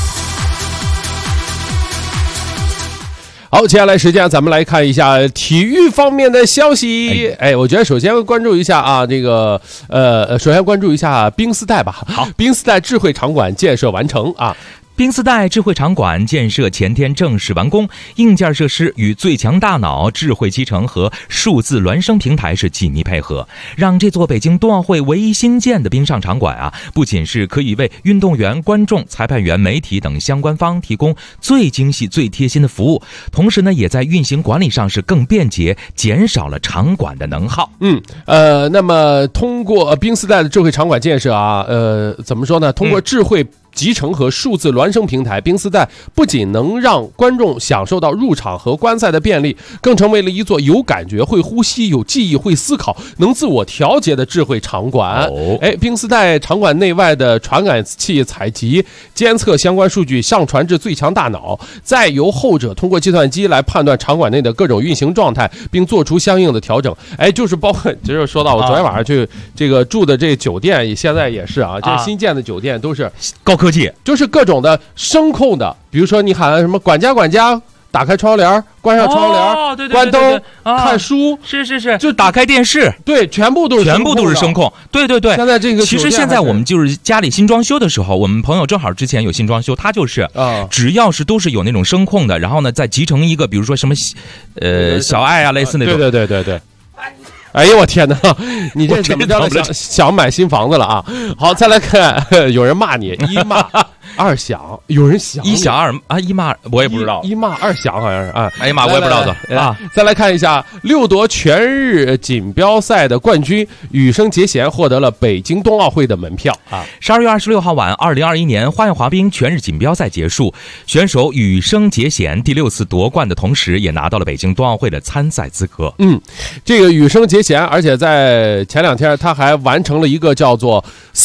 好，接下来时间咱们来看一下体育方面的消息。我觉得首先关注一下啊，这个首先关注一下冰丝带吧。
好，
冰丝带智慧场馆建设完成啊。
冰丝带智慧场馆建设前天正式完工，硬件设施与最强大脑、智慧机城和数字孪生平台是紧密配合，让这座北京冬奥会唯一新建的冰上场馆啊，不仅是可以为运动员、观众、裁判员、媒体等相关方提供最精细、最贴心的服务，同时呢，也在运行管理上是更便捷，减少了场馆的能耗。那
么通过冰丝带的智慧场馆建设啊，怎么说呢？通过智慧集成和数字孪生平台，冰丝带不仅能让观众享受到入场和观赛的便利，更成为了一座有感觉、会呼吸、有记忆、会思考、能自我调节的智慧场馆。冰丝带场馆内外的传感器采集、监测相关数据，上传至最强大脑，再由后者通过计算机来判断场馆内的各种运行状态，并做出相应的调整。就是包括，就是说到我昨天晚上去这个住的这酒店，现在也是这新建的酒店都是
高科技，
就是各种的声控的，比如说你喊什么管家管家，打开窗帘，关上窗帘，
对，
关灯，看书，
是，就打开电视，
对，全部都是
声控，对。
现在这个
其实现在我们就是家里新装修的时候，我们朋友正好之前有新装修，他就是只要是都是有那种声控的，然后呢再集成一个，比如说什么小爱啊类似那种，
对。哎呦我天哪！你这怎么着想买新房子了啊？好，再来看，有人骂你一骂二响，有人想
一响二啊一骂，我也不知道
一骂二响好像是啊。
哎呀妈，我也不知道的。
再来看一下6夺全日锦标赛的冠军羽生结弦获得了北京冬奥会的门票啊。
12月26号晚，2021年花样滑冰全日锦标赛结束，选手羽生结弦第6次夺冠的同时，也拿到了北京冬奥会的参赛资格。
这个羽生结弦，而且在前2天他还完成了一个叫做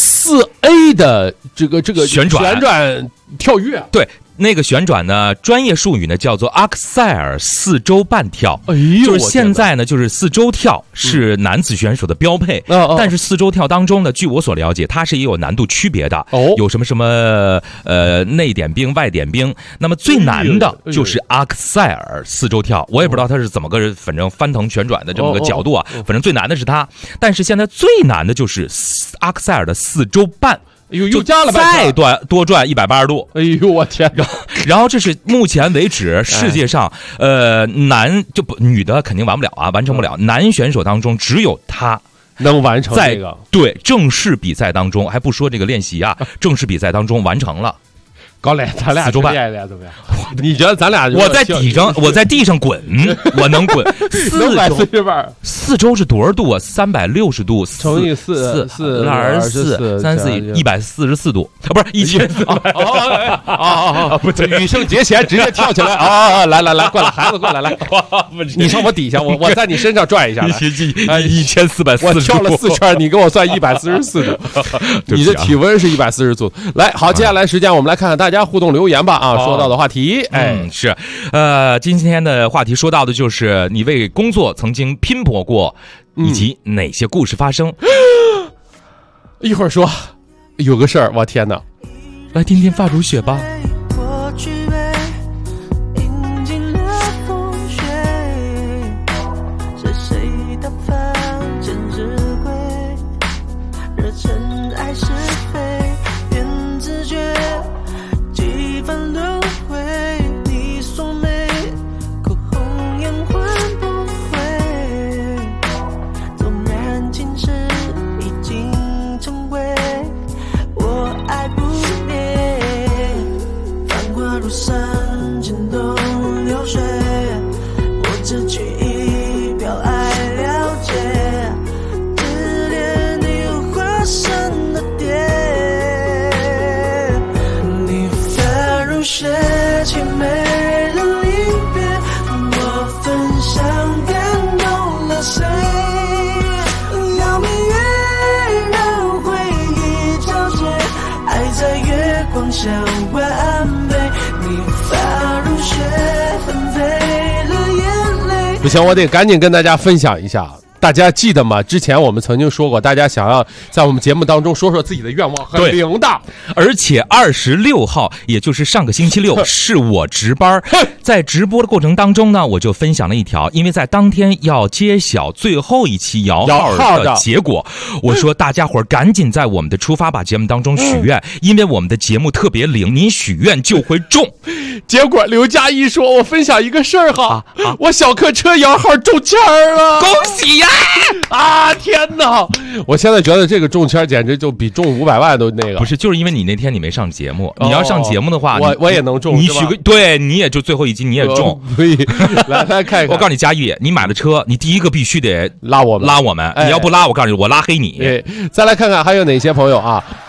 4A 的这个旋转跳跃。
对，那个旋转呢，专业术语呢叫做阿克塞尔4周半跳。就是现在呢，就是4周跳是男子选手的标配。但是4周跳当中呢，据我所了解，它是也有难度区别的。有什么内点冰、外点冰。那么最难的就是阿克塞尔4周跳，我也不知道它是怎么个，反正翻腾旋转的这么个角度啊。反正最难的是它，但是现在最难的就是阿克塞尔的4周半。
又加了
再多转180度。
哎呦我天！
然后这是目前为止世界上女的肯定完不了啊，完成不了。男选手当中只有他
能完成这个。
对，正式比赛当中还不说这个练习啊，正式比赛当中完成了。
高磊，咱俩
4周半
怎么样？你觉得咱俩？
我在地上滚，我能滚4周是多少度啊？360度
乘以4
24 34 144度，不是1400。
不对，羽生结弦直接跳起来啊！来，过来，孩子过来，你上我底下，我在你身上转一下
，1440，
我跳了4圈，你给我算144度，你的体温是140度。来，好，接下来时间我们来看看大家互动留言吧啊！说到的话题，
是，今天的话题说到的就是你为工作曾经拼搏过，以及哪些故事发生。
一会儿说，有个事儿，我天哪！
来听听发如雪吧。
不行，我得赶紧跟大家分享一下。大家记得吗？之前我们曾经说过，大家想要在我们节目当中说说自己的愿望，很灵的。
而且26号，也就是上个星期六，是我值班，在直播的过程当中呢，我就分享了一条，因为在当天要揭晓最后一期摇号的结果，我说大家伙赶紧在我们的出发吧节目当中许愿，因为我们的节目特别灵，你许愿就会中。
结果刘佳怡说：“我分享一个事儿哈，我小客车摇号中签了，
恭喜呀！
啊，天哪！我现在觉得这个中签简直就比中500万都那个。
不是，就是因为你那天你没上节目，你要上节目的话，
我也能中。
你许个，对，你也就最后一集你也中。
可以来看一看。
我告诉你，佳玉，你买了车，你第一个必须得
拉我们，
你要不拉，我告诉你，我拉黑你。
再来看看还有哪些朋友啊？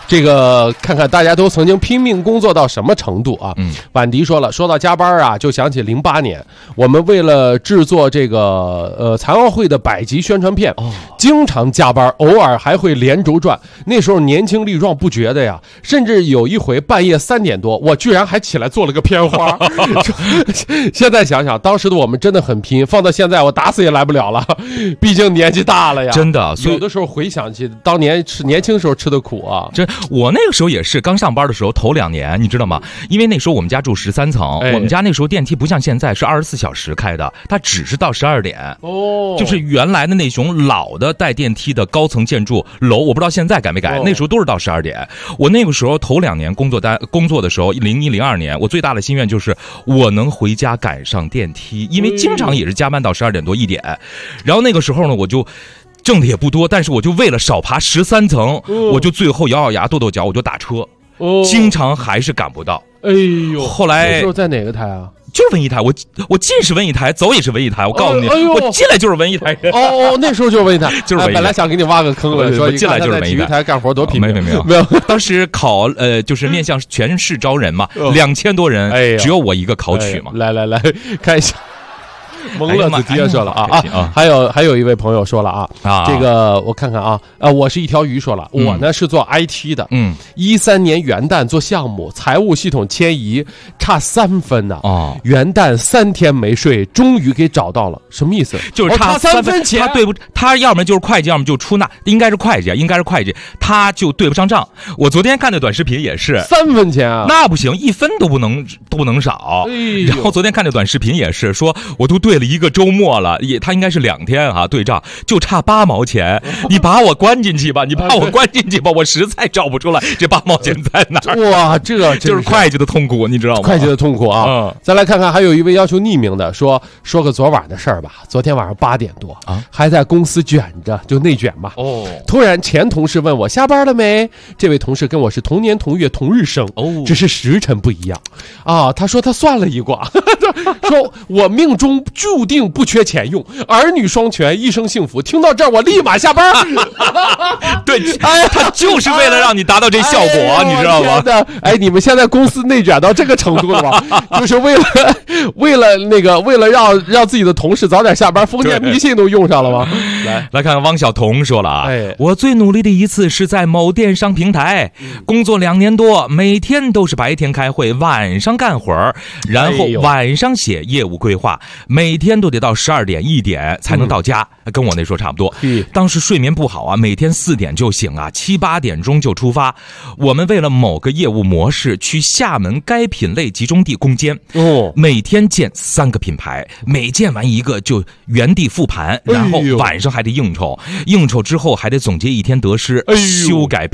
这个看看大家都曾经拼命工作到什么程度啊？婉迪说了，说到加班啊，就想起08年，我们为了制作这个残奥会的100集宣传片，经常加班，偶尔还会连轴转。那时候年轻力壮不觉得呀，甚至有一回半夜3点多，我居然还起来做了个片花。现在想想，当时的我们真的很拼，放到现在我打死也来不了了，毕竟年纪大了呀。
真的，所以
有的时候回想起当年年轻时候吃的苦啊。
我那个时候也是刚上班的时候，头2年你知道吗？因为那时候我们家住13层，我们家那时候电梯不像现在是24小时开的，它只是到12点。就是原来的那种老的带电梯的高层建筑楼，我不知道现在改没改，那时候都是到12点。我那个时候头2年工作的时候，01、02年，我最大的心愿就是我能回家赶上电梯，因为经常也是加班到12点多1点。然后那个时候呢，我就挣的也不多，但是我就为了少爬13层，我就最后咬咬牙跺跺脚，我就打车，经常还是赶不到。
哎呦，
后来
那时候在哪个台啊？
就是文艺台，我进是文艺台，走也是文艺台。我告诉你，我进来就是文艺台。
那时候就是文艺台，
就是文艺台。
本来想给你挖个坑了，说
进来就是文艺
台干活多拼命。
没有。当时考就是面向全市招人嘛，2000多人，只有我一个考取嘛。
来，看一下。蒙乐子爹说了还有一位朋友说了这个我看看我是一条鱼说了，我呢是做 IT 的，13年元旦做项目，财务系统迁移差3分呢元旦3天没睡，终于给找到了，什么意思？
就是差3分钱，他对不，他要么就是会计，要么就出纳，应该是会计，他就对不上账。我昨天看的短视频也是
3分钱啊，
那不行，1分都不能少。然后昨天看的短视频也是说，我都对了1个周末了，他应该是2天对账，就差8毛钱。你把我关进去吧，我实在找不出来这8毛钱在哪儿。
哇，这
就是会计的痛苦，你知道吗？
会计的痛苦啊！再来看看，还有一位要求匿名的说个昨晚的事儿吧。昨天晚上8点多还在公司卷着，就内卷嘛。突然前同事问我下班了没？这位同事跟我是同年同月同日生，只是时辰不一样他说他算了一卦，说我命中注定不缺钱用，儿女双全，一生幸福。听到这儿，我立马下班。
对，他就是为了让你达到这效果，你知道吗？
你们现在公司内卷到这个程度了吗？就是为了让自己的同事早点下班，封建迷信都用上了吗？
来看看汪晓彤说了我最努力的一次是在某电商平台工作2年多，每天都是白天开会，晚上干会儿，然后晚上写业务规划，每天都得到12点1点才能到家，跟我那时候差不多。当时睡眠不好每天4点就醒7、8点钟就出发。我们为了某个业务模式去厦门该品类集中地攻坚，每天建3个品牌，每建完一个就原地复盘，然后晚上还得应酬之后还得总结1天得失，修改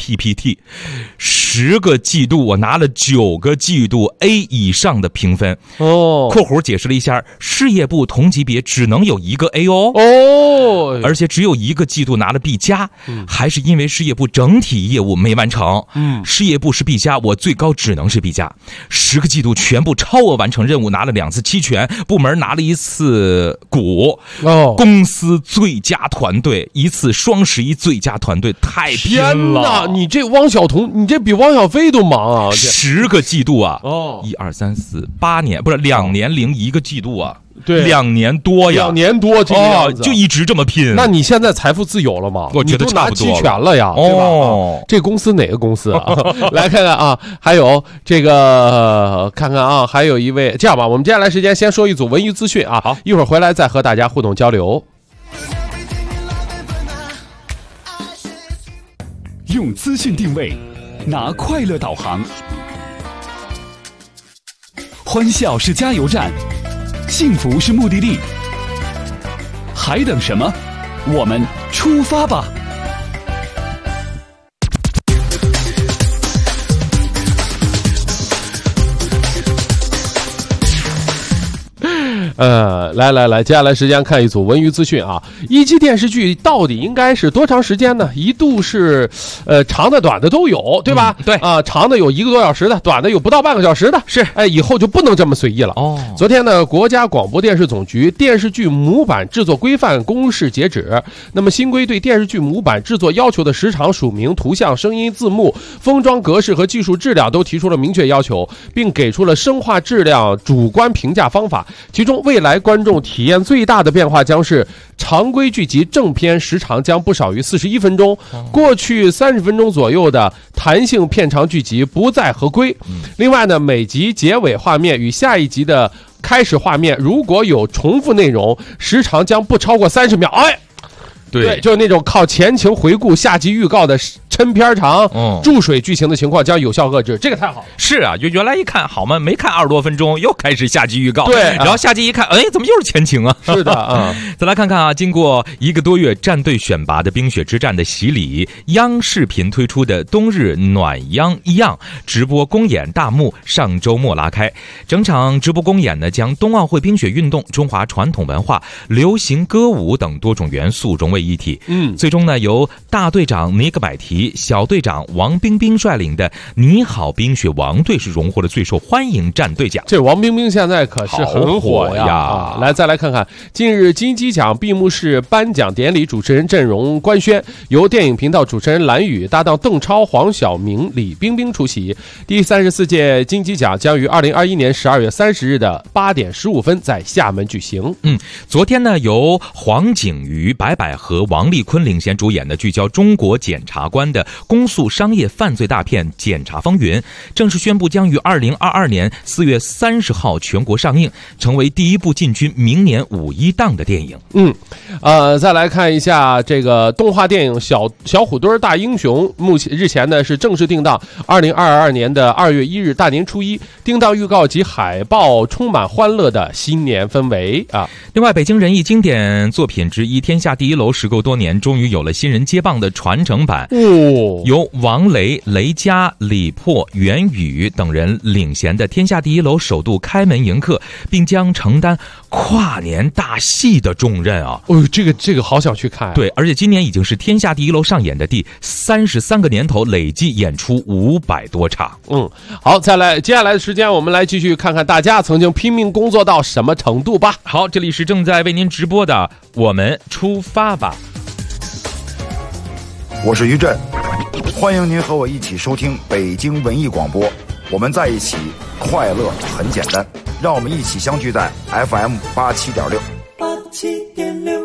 PPT。10个季度我拿了9个季度 A 以上的评分。括弧解释了一下，事业部同级别只能有1个 A 而且只有1个季度拿了 B 加，还是因为事业部整体业务没完成。事业部是 B 加，我最高只能是 B 加。10个季度全部超额完成任务，拿了2次期权，部门拿了1次股，公司最佳团队1次双11最佳团队，太拼了！
天哪，你这汪晓彤，你这比汪小菲都忙
10个季度1、2、3、4、8年，不是2年零1个季度
对
，2年多呀，2
年多这个样子
就一直这么拼。
那你现在财富自由了吗？
我觉得差不多了，
你都拿期权了呀，对吧？这公司哪个公司来看看还有这个看看还有一位，这样吧，我们接下来时间先说一组文娱资讯好，一会儿回来再和大家互动交流。
用资讯定位，拿快乐导航，欢笑是加油站，幸福是目的地，还等什么？我们出发吧！
来，接下来时间看一组文娱资讯啊。一季电视剧到底应该是多长时间呢？一度是，长的短的都有，对吧？
对
啊，长的有1个多小时的，短的有不到半个小时的。
是，
以后就不能这么随意了。昨天呢，国家广播电视总局电视剧模板制作规范公示截止。那么新规对电视剧模板制作要求的时长、署名、图像、声音、字幕、封装格式和技术质量都提出了明确要求，并给出了深化质量主观评价方法。其中未来观众体验最大的变化将是常规剧集正片时长将不少于41分钟，过去30分钟左右的弹性片长剧集不再合规。另外呢，每集结尾画面与下一集的开始画面如果有重复内容，时长将不超过30秒。对，就是那种靠前情回顾下集预告的抻片长、注水剧情的情况将有效遏制，这个太好了。
是啊，就原来一看好嘛，没看20多分钟，又开始下集预告，
对，
然后下集一看，怎么又是前情啊？
是的啊。
再来看看啊，经过1个多月战队选拔的冰雪之战的洗礼，央视频推出的冬日暖央一样直播公演大幕上周末拉开，整场直播公演呢，将冬奥会冰雪运动、中华传统文化、流行歌舞等多种元素融为一体。最终呢，由大队长尼格买提、小队长王冰冰率领的你好冰雪王队是荣获了最受欢迎战队奖。
这王冰冰现在可是很火呀！再来看看，近日金鸡奖闭幕式颁奖典礼主持人阵容官宣，由电影频道主持人蓝宇搭档邓超、黄晓明、李冰冰出席。第34届金鸡奖将于2021年12月30日的8点15分在厦门举行。
昨天呢，由黄景瑜、白百合、王丽坤领衔主演的聚焦中国检察官的公诉商业犯罪大片《检察风云》正式宣布将于2022年4月30号全国上映，成为第一部进军明年5·1档的电影。
再来看一下这个动画电影小虎墩大英雄，日前呢是正式定档2022年的2月1日大年初一，定档预告及海报充满欢乐的新年氛围啊。
另外，北京人艺经典作品之一《天下第一楼》时隔多年，终于有了新人接棒的传承版，由王雷、雷佳、李破、袁宇等人领衔的《天下第一楼》首度开门迎客，并将承担跨年大戏的重任啊！
这个好想去看。
对，而且今年已经是《天下第一楼》上演的第33个年头，累计演出500多场。
好，接下来的时间，我们来继续看看大家曾经拼命工作到什么程度吧。
好，这里是正在为您直播的，我们出发吧。
我是于震，欢迎您和我一起收听北京文艺广播，我们在一起，快乐很简单，让我们一起相聚在 FM 87.6。87.6。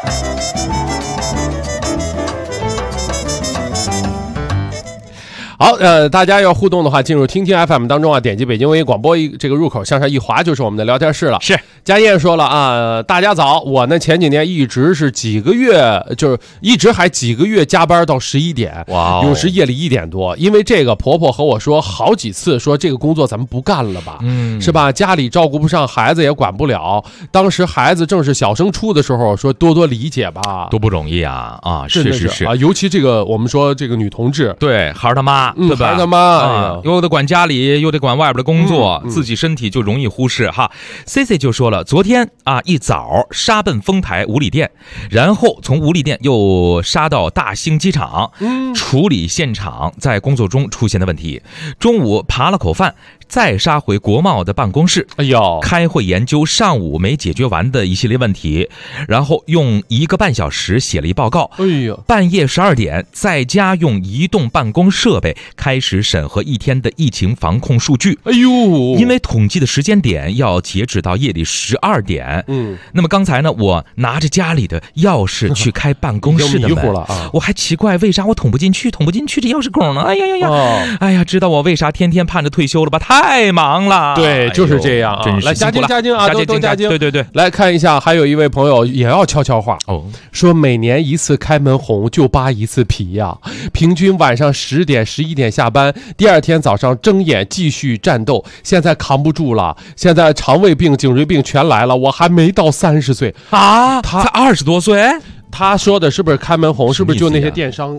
好，大家要互动的话，进入听听 FM 当中啊，点击北京文艺广播这个入口向上一滑，就是我们的聊天室了。
是，
佳燕说了啊，大家早，我呢前几年一直是几个月加班到11点，有时夜里1点多，因为这个婆婆和我说好几次，说这个工作咱们不干了吧，是吧？家里照顾不上，孩子也管不了，当时孩子正是小升初的时候，说多多理解吧，
多不容易啊！是
啊，尤其这个我们说这个女同志，
对，孩儿他妈。对吧？
孩儿他妈，
又得管家里，又得管外边的工作，自己身体就容易忽视哈。CC 就说了，昨天啊一早杀奔丰台五里店，然后从五里店又杀到大兴机场，处理现场在工作中出现的问题。中午扒了口饭，再杀回国贸的办公室，开会研究上午没解决完的一系列问题，然后用1个半小时写了一报告。半夜12点，在家用移动办公设备开始审核一天的疫情防控数据。因为统计的时间点要截止到夜里12点。那么刚才呢，我拿着家里的钥匙去开办公室的门，我还奇怪为啥我捅不进去这钥匙孔呢？哎呀，知道我为啥天天盼着退休了吧？太忙了。
对，就是这样啊。来，加精啊，都加精。
对，
来看一下，还有一位朋友也要悄悄话说每年一次开门红就扒一次皮呀，平均晚上10点11点下班，第二天早上睁眼继续战斗，现在扛不住了，现在肠胃病、颈椎病全来了，我还没到30岁
啊，他才20多岁。
他说的是不是开门红？是不是就那些电商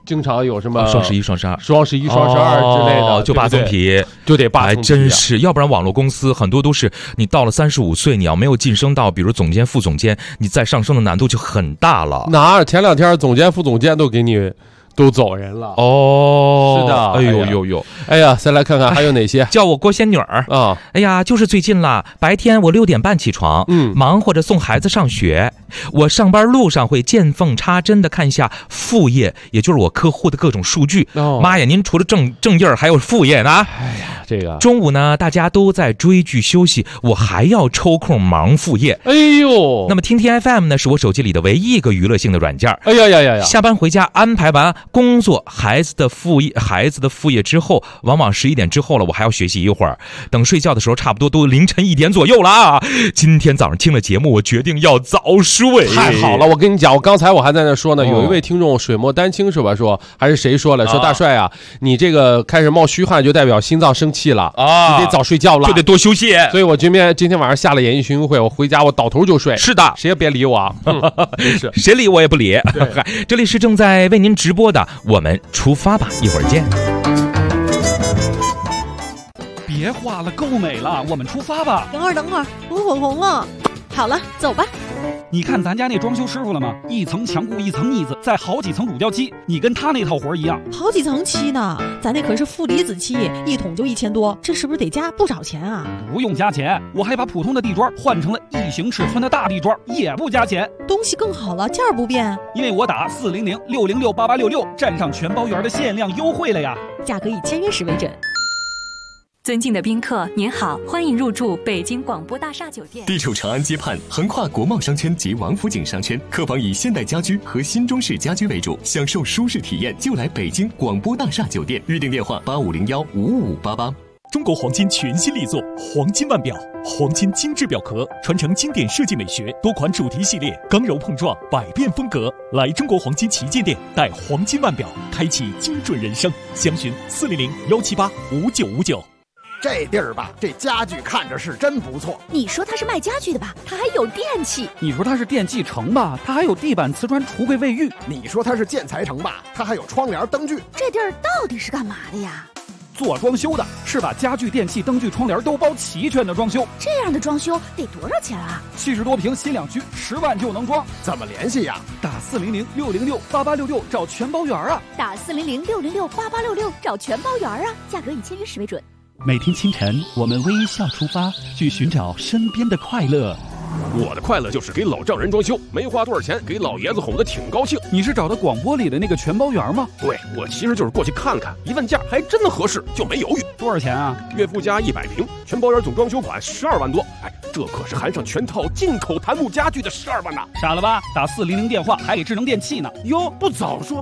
经常有什么
双11、双12、
双11、双12之类的，
就8层皮，
就得8层皮，
还真是，要不然网络公司很多都是你到了35岁，你要没有晋升到比如总监、副总监，你再上升的难度就很大了。
哪前2天总监、副总监都给你都走人了
是的，
哎呦，哎呀，再来看看还有哪些？
叫我郭仙女儿
啊！
哎呀，就是最近啦，白天我6点半起床，忙活着送孩子上学，我上班路上会见缝插针的看一下副业，也就是我客户的各种数据。妈呀，您除了正业还有副业呢？
哎呀，这个
中午呢，大家都在追剧休息，我还要抽空忙副业。
哎呦，
那么听听 FM 呢，是我手机里的唯一一个娱乐性的软件。
哎呀，
下班回家安排完工作，孩子的副业之后，往往11点之后了，我还要学习一会儿。等睡觉的时候，差不多都凌晨1点左右了啊！今天早上听了节目，我决定要早睡。
太好了，我跟你讲，刚才我还在那说呢，有一位听众水墨丹青是吧？说还是谁说了？说大帅啊，你这个开始冒虚汗，就代表心脏生气了啊，你得早睡觉了，
就得多休息。
所以我今天晚上下了演艺巡回会，我回家我倒头就睡。
是的，
谁也别理我，真是
谁理我也不理。这里是正在为您直播的，我们出发吧，一会儿见。
别画了，够美了，我们出发吧。
等会儿，我火红了。好了，走吧。
你看咱家那装修师傅了吗？一层墙固，一层腻子，再好几层乳胶漆，你跟他那套活一样。
好几层漆呢？咱那可是负离子漆，一桶就1000多，这是不是得加不少钱啊？
不用加钱，我还把普通的地砖换成了异形尺寸的大地砖，也不加钱。
东西更好了，价儿不变。
因为我打400-606-8866，占上全包圆的限量优惠了呀。
价格以签约时为准。
尊敬的宾客，您好，欢迎入住北京广播大厦酒店。
地处长安街畔，横跨国贸商圈及王府井商圈，客房以现代家居和新中式家居为主，享受舒适体验就来北京广播大厦酒店。预订电话8501-5588。
中国黄金全新力作黄金腕表，黄金精致表壳，传承经典设计美学，多款主题系列，刚柔碰撞，百变风格。来中国黄金旗舰店，带黄金腕表，开启精准人生。详询400-178-5959。
这地儿吧，这家具看着是真不错。
你说它是卖家具的吧，它还有电器。
你说它是电器城吧，它还有地板、瓷砖、橱柜、卫浴。
你说它是建材城吧，它还有窗帘、灯具。
这地儿到底是干嘛的呀？
做装修的，是把家具、电器、灯具、窗帘都包齐全的装修。
这样的装修得多少钱啊
？70多平新两居，10万就能装。
怎么联系呀？
打400-606-8866找全包圆啊！
打400-606-8866找全包圆啊！价格以签约时为准。
每天清晨，我们微笑出发，去寻找身边的快乐。
我的快乐就是给老丈人装修，没花多少钱，给老爷子哄得挺高兴。
你是找的广播里的那个全包圆吗？
对，我其实就是过去看看，一问价还真的合适，就没犹豫。
多少钱啊？
岳父家100平，全包圆总装修款12万多。哎，这可是含上全套进口檀木家具的12万呐！
傻了吧？打400电话还给智能电器呢。
哟，不早说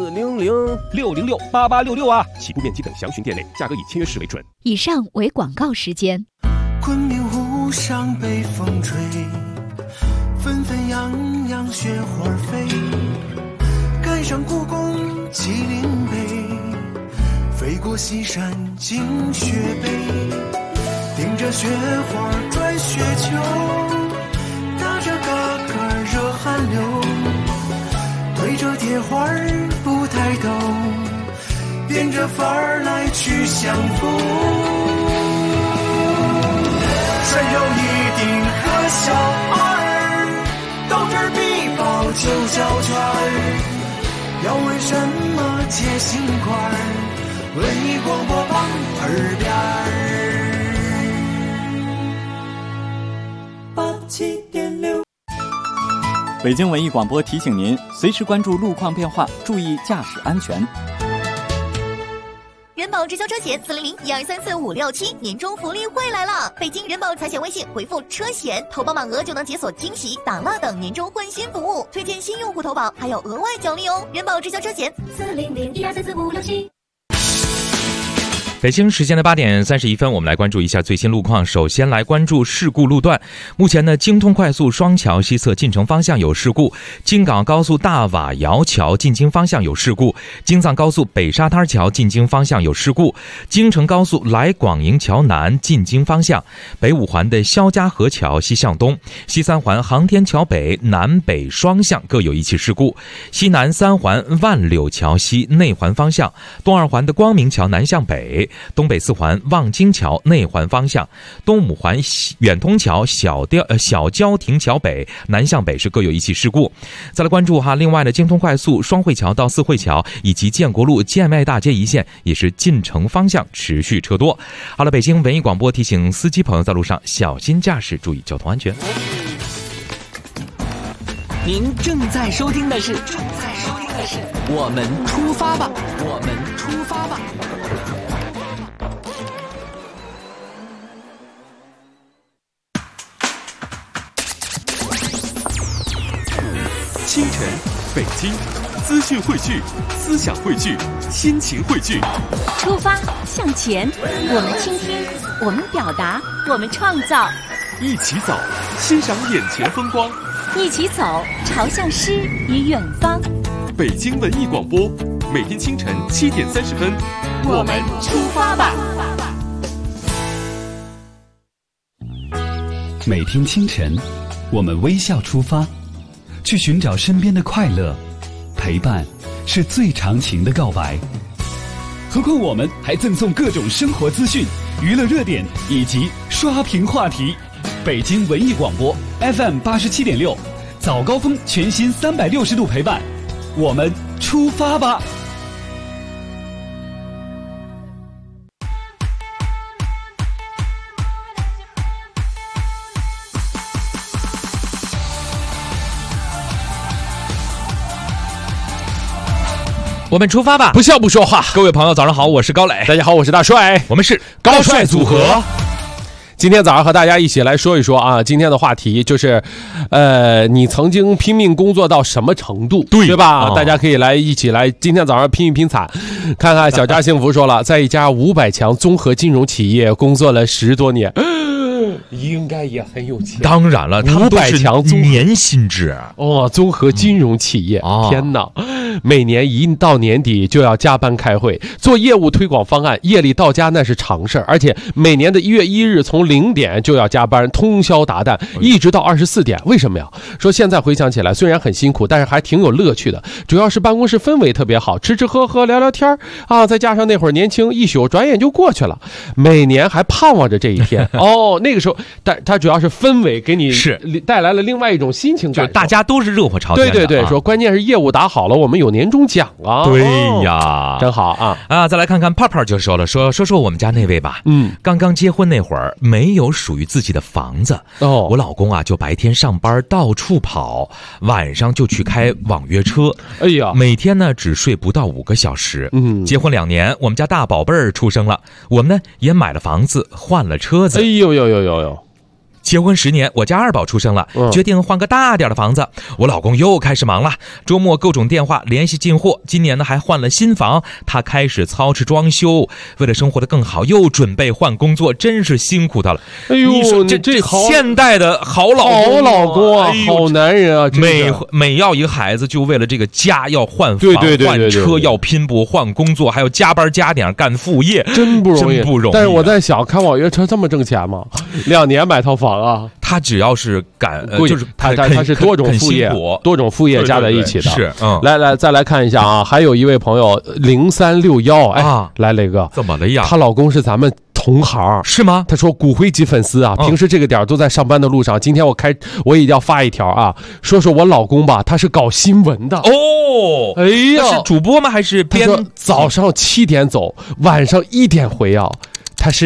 400-606-8866啊！
起步面积等详询店内，价格以签约时为准。
以上为广告时间。
昆明湖上北风吹，纷纷扬扬雪花飞，赶上故宫麒麟碑，飞过西山进雪北，顶着雪花转雪球，打着嘎嘎热汗流，对着铁花不抬头，变着法儿来去相逢。山有一定和小二，斗智必报九角圈，要问什么解心块，文艺广播榜耳边87.6。
北京文艺广播提醒您，随时关注路况变化，注意驾驶安全。
人保直销车险400-1234567年终福利会来了！北京人保财险微信回复车险，投保满额就能解锁惊喜、打蜡等年终换新服务，推荐新用户投保还有额外奖励哦！人保直销车险400-1234567。
北京时间的8点31分，我们来关注一下最新路况。首先来关注事故路段。目前呢，京通快速双桥西侧进城方向有事故，京港高速大瓦窑桥进京方向有事故，京藏高速北沙滩桥进京方向有事故，京承高速来广营桥南进京方向，北五环的肖家河桥西向东，西三环航天桥北南北双向各有一起事故，西南三环万柳桥西内环方向，东二环的光明桥南向北，东北四环望京桥内环方向，东五环远通桥小郊亭桥北南向北是各有一起事故。再来关注另外的京通快速双汇桥到四惠桥以及建国路建外大街一线也是进城方向持续车多。好了，北京文艺广播提醒司机朋友在路上小心驾驶，注意交通安全。
您正在收听的是我们出发吧，我们出发吧。
清晨，北京，资讯汇聚，思想汇聚，心情汇聚。
出发，向前，我们倾听，我们表达，我们创造。
一起走，欣赏眼前风光。
一起走，朝向诗与远方。
北京文艺广播，每天清晨7点30分，
我们出发吧。
每天清晨，我们微笑出发，去寻找身边的快乐。陪伴是最长情的告白。何况我们还赠送各种生活资讯、娱乐热点以及刷屏话题。北京文艺广播 FM 87.6，早高峰全新360度陪伴，我们出发吧。
我们出发吧，
不笑不说话。
各位朋友早上好，我是高磊。
大家好，我是大帅。
我们是
高帅组合。今天早上和大家一起来说一说啊，今天的话题就是，你曾经拼命工作到什么程度，对吧？大家可以一起来，今天早上拼一拼惨，看看小家幸福说了，在一家500强综合金融企业工作了10多年。应该也很有钱，
当然了，他们都是年薪制
哦，综合金融企业，天哪！每年一到年底就要加班开会，做业务推广方案，夜里到家那是常事儿，而且每年的1月1日从0点就要加班，通宵达旦，一直到24点。为什么呀？说现在回想起来，虽然很辛苦，但是还挺有乐趣的。主要是办公室氛围特别好，吃吃喝喝聊聊天啊，再加上那会儿年轻，一宿转眼就过去了。每年还盼望着这一天哦，那个时候。但它主要是氛围给你带来了另外一种心情感，
就大家都是热火朝天的。
对，说关键是业务打好了，我们有年终奖啊。
对呀，
真好啊！
再来看看泡泡就说了，说我们家那位吧。刚刚结婚那会儿没有属于自己的房子我老公就白天上班到处跑，晚上就去开网约车。
哎呀，
每天呢只睡不到5个小时。结婚2年，我们家大宝贝儿出生了，我们呢也买了房子，换了车子。
哎呦。
结婚10年，我家2宝出生了，决定换个大点的房子。我老公又开始忙了，周末各种电话联系进货。今年呢还换了新房，他开始操持装修，为了生活的更好，又准备换工作，真是辛苦他了。
哎呦，
你说这现代的好老公
啊，好男人啊！
每要一个孩子，就为了这个家要换房、换车，要拼搏换工作，还要加班加点干副业，
真不容易。但是我在想，开网约车这么挣钱吗？2年买套房。
他只要是就是
他是多种副业加在一起的。
是，
来再来看一下啊，还有一位朋友0361，来磊哥，
怎么了呀？
她老公是咱们同行，
是吗？
他说骨灰级粉丝啊，平时这个点都在上班的路上。今天我一定要发一条啊，说我老公吧，他是搞新闻的
哦。
哎呀，
是主播吗？还是
他说早上7点走，晚上1点回啊。他是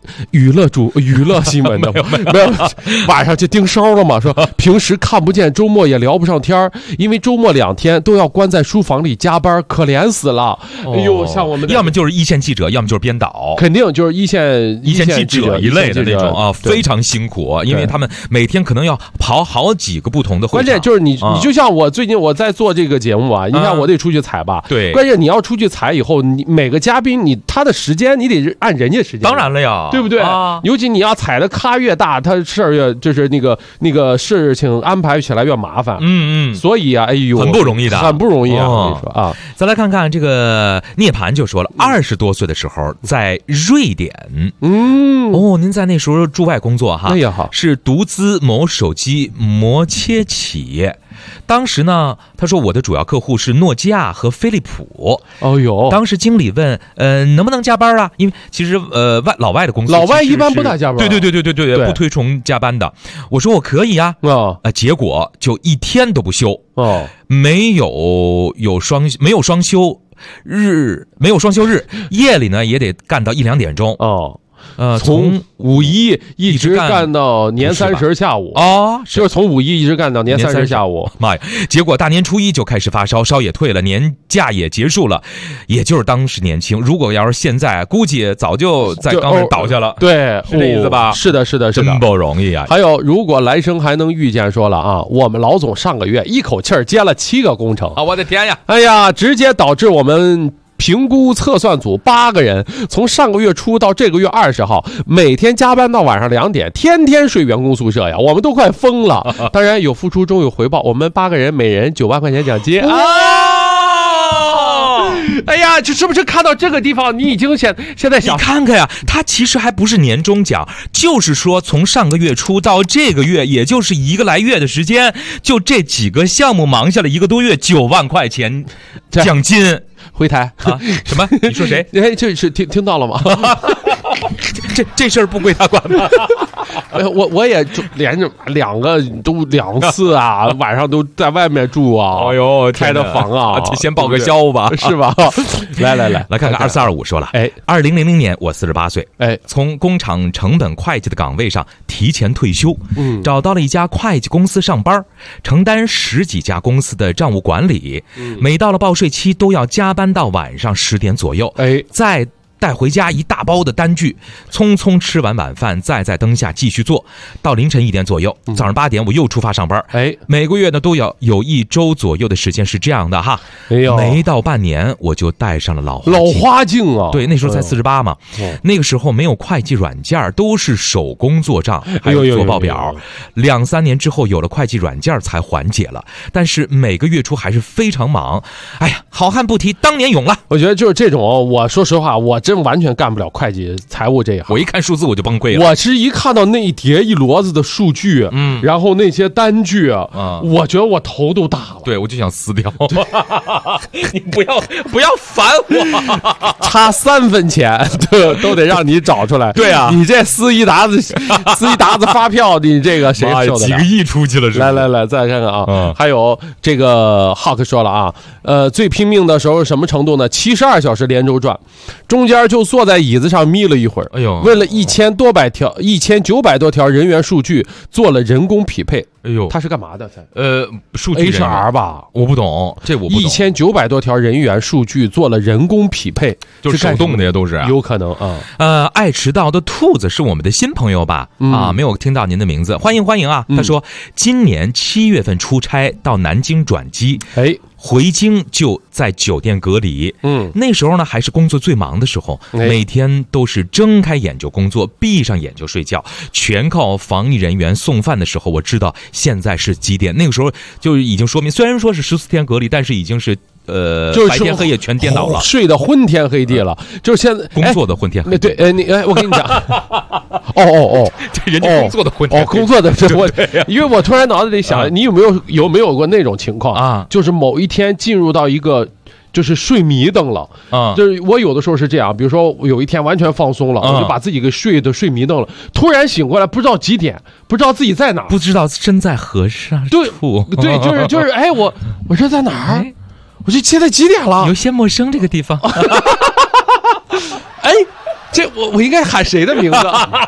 娱乐新闻的没有，晚上就盯梢了嘛，说平时看不见，周末也聊不上天，因为周末2天都要关在书房里加班，可怜死了。哎呦，像我们
要么就是一线记者，要么就是编导，
肯定就是一线
记者一类的那种啊，非常辛苦，因为他们每天可能要跑好几个不同的会场。
关键就是你就像我最近我在做这个节目啊，你看我得出去采吧，
对，
关键你要出去采以后，你每个嘉宾他的时间你得按人家时间，
当然了呀，
对不对？尤其你要采的咖越大，他事儿越就是那个事情安排起来越麻烦。所以啊，哎呦，
很不容易的，
很不容易啊！我跟你说啊，
再来看看这个涅槃就说了，20多岁的时候在瑞典，您在那时候驻外工作哈，
哎呀好，
是独资某手机磨切企业。当时呢，他说我的主要客户是诺基亚和飞利浦。
哦呦，
当时经理问，能不能加班啊？因为其实老外的公司，
老外一般不大加班，
对，不推崇加班的。我说我可以啊，结果就1天都不休，没有双休日，夜里呢也得干到1、2点钟。
从5·1一直干到年30下午
啊，
就是从5·1一直干到年30下午。
妈呀！结果大年初1就开始发烧，烧也退了，年假也结束了，也就是当时年轻。如果要是现在，估计早就在钢上倒下了。
对，
是这意思吧？
是的，
真不容易啊！
还有，如果来生还能遇见，说了啊，我们老总上个月一口气接了7个工程
啊！我的天呀！
哎呀，直接导致我们评估测算组8个人，从上个月初到这个月20号，每天加班到晚上2点，天天睡员工宿舍呀，我们都快疯了。当然有付出终有回报，我们8个人每人9万块钱奖金啊！哎呀，这是不是看到这个地方，你已经现在想
你看看呀，它其实还不是年终奖，就是说从上个月初到这个月，也就是1个来月的时间，就这几个项目忙下了1个多月，9万块钱奖金。
回台
啊？什么？你说谁？
哎，这是听到了吗？
这事儿不归他管吗？
我也就连着2次啊，晚上都在外面住啊。
哎呦，
开的房啊，
先报个销吧，
是吧？来
看看2425说了，2000年我48岁，从工厂成本会计的岗位上提前退休，找到了一家会计公司上班，承担10几家公司的账务管理，每到了报税期都要加班到晚上10点左右，再带回家一大包的单据，匆匆吃完晚饭，再在灯下继续做，到凌晨1点左右，早上8点我又出发上班。每个月呢都要有1周左右的时间是这样的哈。没到半年我就戴上了老
花镜啊。
对，那时候才48嘛，那个时候没有会计软件，都是手工做账，还有做报表。2、3年之后有了会计软件才缓解了，但是每个月初还是非常忙。哎呀，好汉不提当年勇了。
我觉得就是这种，我说实话，我真完全干不了会计财务这一行。
我一看数字我就崩溃了。
我是一看到那一叠一摞子的数据，然后那些单据，我觉得我头都大了。
对，我就想撕掉。你不要烦我，
差3分钱都得让你找出来。
对啊，
你这撕一沓子发票，你这个谁受得了？
几个亿出去了是吧？
来，再看看啊。还有这个 Hawk 说了啊，最拼命的时候是什么程度呢？72小时连轴转。中间就坐在椅子上眯了一会儿，为了1900多条人员数据做了人工匹配。
哎呦，
他是干嘛的？
数据
HR 吧？
我不懂，这我不懂。
1900多条人员数据做了人工匹配，
就是手动的呀，都是
有可能啊。
爱迟到的兔子是我们的新朋友吧？没有听到您的名字，欢迎啊！他说今年7月份出差到南京转机，回京就在酒店隔离。那时候呢还是工作最忙的时候，每天都是睁开眼就工作，闭上眼就睡觉，全靠防疫人员送饭的时候我知道现在是几点。那个时候就已经说明，虽然说是14天隔离，但是已经是
就是
白天黑夜全颠倒了，
睡得昏天黑地了。就是现在
工作的昏天黑地。
对，我跟你讲，
这人家工作的昏天黑地。
工作的因为我突然脑子里想，你有没有过那种情况啊？就是某一天进入到一个就是睡迷瞪了就是我有的时候是这样，比如说有一天完全放松了，我就把自己给睡迷瞪了，突然醒过来不知道几点，不知道自己在哪，
不知道身在何处。
对，就是哎，我这在哪儿？我这现在几点了？
有些陌生这个地方。
哎， 这我应该喊谁的名字？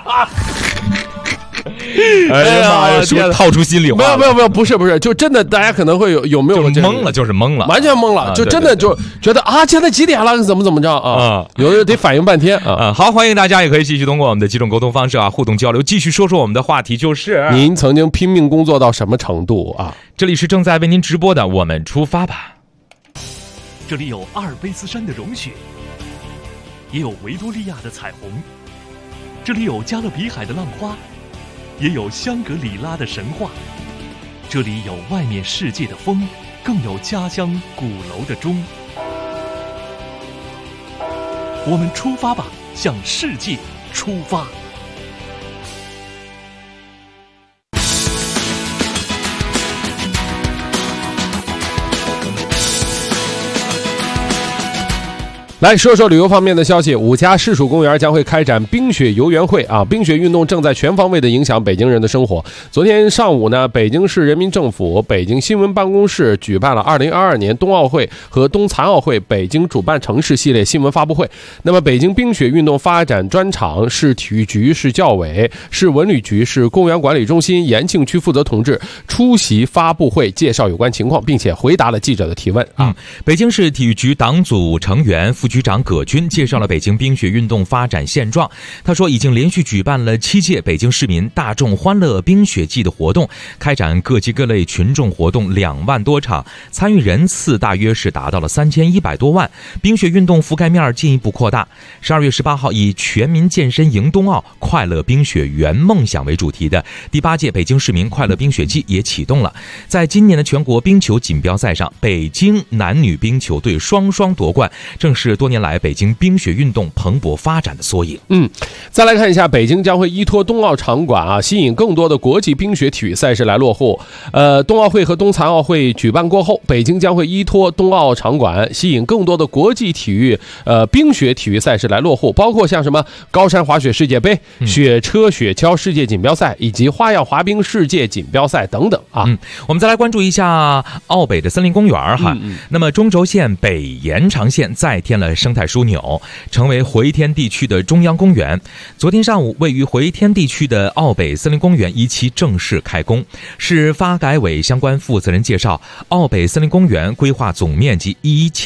哎呀妈呀！是不是套出心里话？
没有，不是，就真的，大家可能会有没有
懵了，就是懵了，
完全懵了，就真的就觉得啊，现在几点了？怎么着啊？有的得反应半天啊。
好，欢迎大家也可以继续通过我们的几种沟通方式啊，互动交流，继续说说我们的话题，就是
您曾经拼命工作到什么程度啊？
这里是正在为您直播的，我们出发吧。
这里有阿尔卑斯山的融雪，也有维多利亚的彩虹，这里有加勒比海的浪花，也有香格里拉的神话，这里有外面世界的风，更有家乡鼓楼的钟。我们出发吧，向世界出发。
来说说旅游方面的消息，5家市属公园将会开展冰雪游园会啊！冰雪运动正在全方位的影响北京人的生活。昨天上午呢，北京市人民政府北京新闻办公室举办了2022年冬奥会和冬残奥会北京主办城市系列新闻发布会。那么，北京冰雪运动发展专场市体育局、市教委、市文旅局、市公园管理中心延庆区负责同志出席发布会，介绍有关情况，并且回答了记者的提问啊。
北京市体育局党组成员副局长葛军介绍了北京冰雪运动发展现状。他说，已经连续举办了7届北京市民大众欢乐冰雪季的活动，开展各级各类群众活动2万多场，参与人次大约是达到了3100多万，冰雪运动覆盖面进一步扩大。12月18号，以全民健身迎冬奥，快乐冰雪圆梦想为主题的第8届北京市民快乐冰雪季也启动了。在今年的全国冰球锦标赛上，北京男女冰球队双双夺冠，正是多年来北京冰雪运动蓬勃发展的缩影。
再来看一下，北京将会依托冬奥场馆啊，吸引更多的国际冰雪体育赛事来落户。冬奥会和冬残奥会举办过后，北京将会依托冬奥场馆，吸引更多的国际体育冰雪体育赛事来落户，包括像什么高山滑雪世界杯、雪车雪橇世界锦标赛以及花样滑冰世界锦标赛等等啊。
我们再来关注一下澳北的森林公园哈。那么中轴线北延长线再添了生态枢纽，成为回天地区的中央公园。昨天上午，位于回天地区的澳北森林公园一期正式开工。市发改委相关负责人介绍，澳北森林公园规划总面积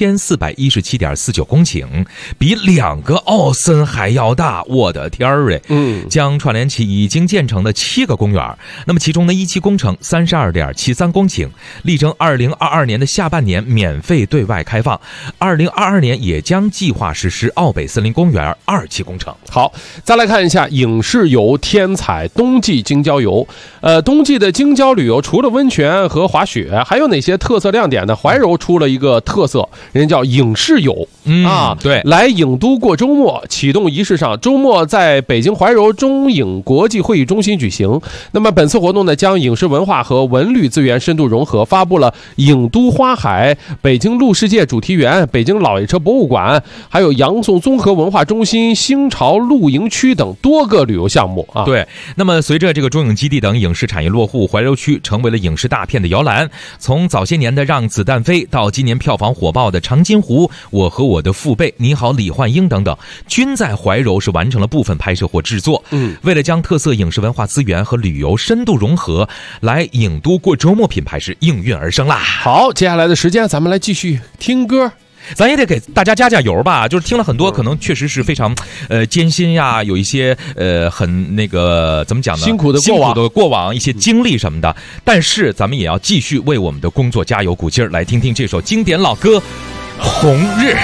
1417.49公顷，比2个奥森还要大，我的天儿哎！将串联起已经建成的7个公园。那么其中的一期工程32.73公顷，力争2022年的下半年免费对外开放，2022年也将计划实施澳北森林公园2期工程。
好，再来看一下影视游天彩冬季京郊游。冬季的京郊旅游除了温泉和滑雪，还有哪些特色亮点呢？怀柔出了一个特色，人家叫影视游
对，
来影都过周末。启动仪式上，周末在北京怀柔中影国际会议中心举行。那么本次活动呢，将影视文化和文旅资源深度融合，发布了影都花海、北京路世界主题园、北京老爷车博物馆，还有杨宋综合文化中心、新潮露营区等多个旅游项目啊。
对，那么随着这个中影基地等影视产业落户，怀柔区成为了影视大片的摇篮。从早些年的《让子弹飞》到今年票房火爆的《长津湖》、《我和我的父辈》、《你好，李焕英》等等，均在怀柔是完成了部分拍摄或制作。为了将特色影视文化资源和旅游深度融合，来影都过周末品牌是应运而生啦。
好，接下来的时间咱们来继续听歌。
咱也得给大家加加油吧，就是听了很多可能确实是非常艰辛呀，有一些很那个怎么讲呢，
辛苦的
过往一些经历什么的，但是咱们也要继续为我们的工作加油鼓劲儿。来听听这首经典老歌《红日》。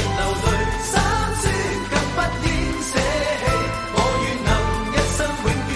永遠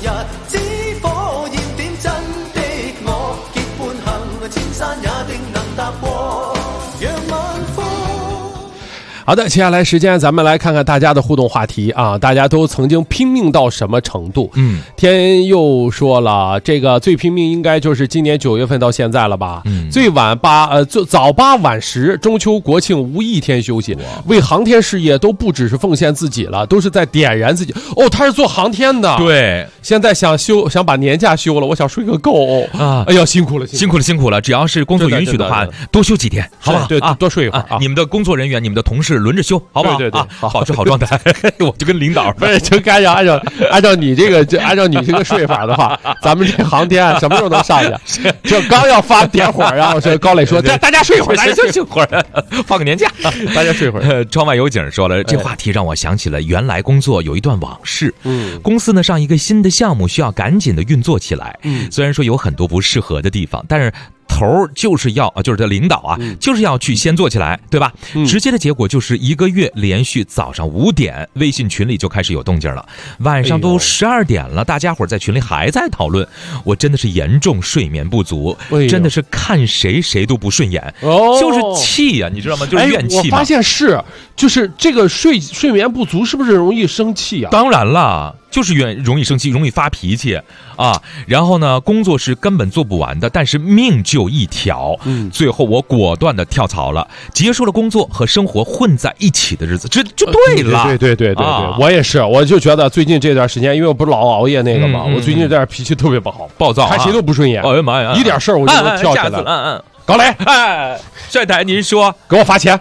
日，只火焰點真的我，結伴行千山也定能踏過，讓晚風。
好的，接下来时间咱们来看看大家的互动话题啊，大家都曾经拼命到什么程度？天佑说了，这个最拼命应该就是今年9月份到现在了吧？最晚早8晚10，中秋国庆无一天休息，为航天事业都不只是奉献自己了，都是在点燃自己。哦，他是做航天的，
对，
现在想把年假休了，我想睡个够啊！哎呀，辛苦了，
只要是工作允许的话，多休几天，好吧？
对，多睡一会儿啊！
你们的工作人员，你们的同事轮着休，好不好？
对，
保持好状态。我就跟领导
不是，就该按照你这个睡法的话，咱们这航天什么时候能上去？就刚要发点火，然后是高磊说：“大家睡一会儿，大家休息会儿，
放个年假，
大家睡会儿。”
窗外有景说了，这话题让我想起了原来工作有一段往事。公司呢上一个新的项目需要赶紧的运作起来。虽然说有很多不适合的地方，但是头就是这领导啊，就是要去先做起来，对吧？直接的结果就是1个月连续早上5点，微信群里就开始有动静了，晚上都12点了，大家伙在群里还在讨论，我真的是严重睡眠不足，真的是看谁都不顺眼，就是气呀，你知道吗？就是怨气嘛。
我发现就是这个睡眠不足是不是容易生气啊？
当然了。就是容易生气，容易发脾气啊！然后呢，工作是根本做不完的，但是命就一条。最后我果断的跳槽了，结束了工作和生活混在一起的日子，这就对了。
对，我也是，我就觉得最近这段时间，因为我不是老熬夜那个嘛，我最近这段脾气特别不好，
暴躁，
看谁都不顺眼。
哎呀妈呀，
一点事儿我就跳起来了。高磊，
帅台，您说
给我发钱。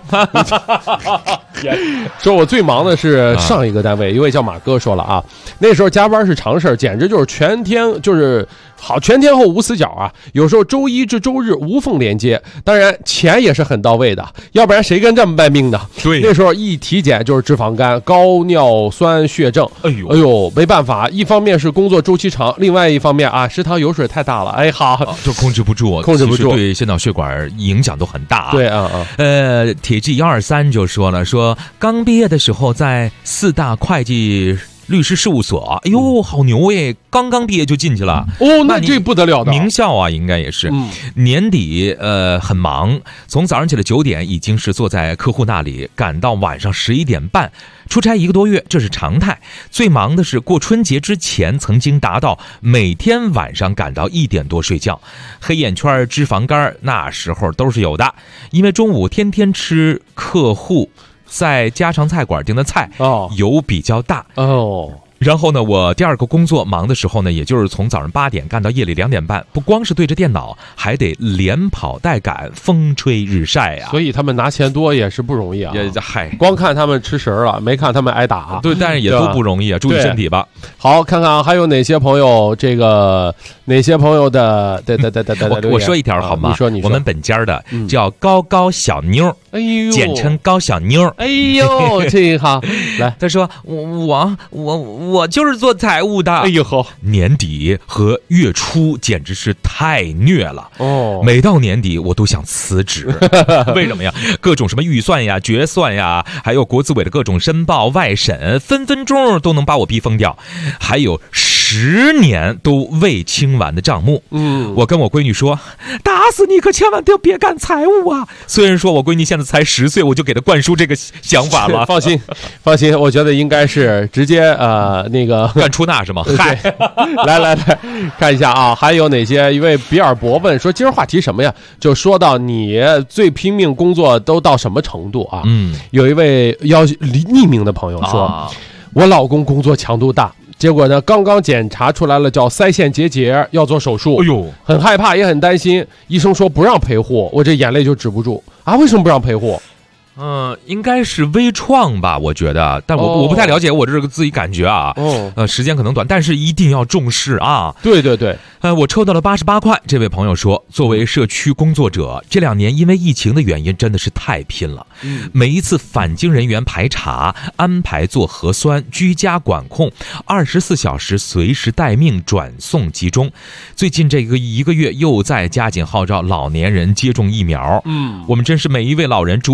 说我最忙的是上一个单位，一位叫马哥说了啊，那时候加班是常事，简直就是全天候无死角啊，有时候周一至周日无缝连接，当然钱也是很到位的，要不然谁跟这么卖命的？
对，
那时候一体检就是脂肪肝、高尿酸血症，哎呦，没办法，一方面是工作周期长，另外一方面啊，食堂油水太大了，哎好，
就控制不住，对心脑血管影响都很大。
对
铁 G 123就说了，说刚毕业的时候在4大会计律师事务所，哎呦，好牛耶！刚毕业就进去了
那这不得了的
名校啊，应该也是。年底很忙，从早上起来9点已经是坐在客户那里，赶到晚上11点半，出差1个多月，这是常态。最忙的是过春节之前，曾经达到每天晚上赶到1点多睡觉，黑眼圈、脂肪肝那时候都是有的，因为中午天天吃客户在家常菜馆订的菜，油比较大。然后呢，我第二个工作忙的时候呢，也就是从早上8点干到夜里2点半，不光是对着电脑，还得连跑带赶，风吹日晒啊。
所以他们拿钱多也是不容易啊。光看他们吃食了，没看他们挨打。
对，但是也都不容易啊，注意身体吧。
好，看看还有哪些朋友哪些朋友的
我说一条好吗？
你说，
我们本家的叫高小妞，
哎呦，
简称高小妞。
哎呦，这好，来，
他说我就是做财务的。
哎呦呵，
年底和月初简直是太虐了每到年底我都想辞职。为什么呀？各种什么预算呀、决算呀，还有国资委的各种申报、外审，分钟都能把我逼疯掉。还有10年都未清完的账目。我跟我闺女说，打死你可千万别干财务啊！虽然说我闺女现在才10岁，我就给她灌输这个想法了。
放心，我觉得应该是直接那个
干出纳是吗？
嗨，来看一下啊，还有哪些？一位比尔博问说，今儿话题什么呀？就说到你最拼命工作都到什么程度啊？有一位匿名的朋友说，我老公工作强度大，结果呢，刚刚检查出来了，叫腮腺结节，要做手术。
哎呦，
很害怕，也很担心。医生说不让陪护，我这眼泪就止不住啊！为什么不让陪护？
应该是微创吧，我觉得，但我不太了解，我这个自己感觉啊，时间可能短，但是一定要重视啊。
对，
我抽到了88块。这位朋友说，作为社区工作者，这2年因为疫情的原因，真的是太拼了。每一次返京人员排查、安排做核酸、居家管控，24小时随时待命转送集中。最近这个1个月又在加紧号召老年人接种疫苗。我们真是每一位老人逐一的打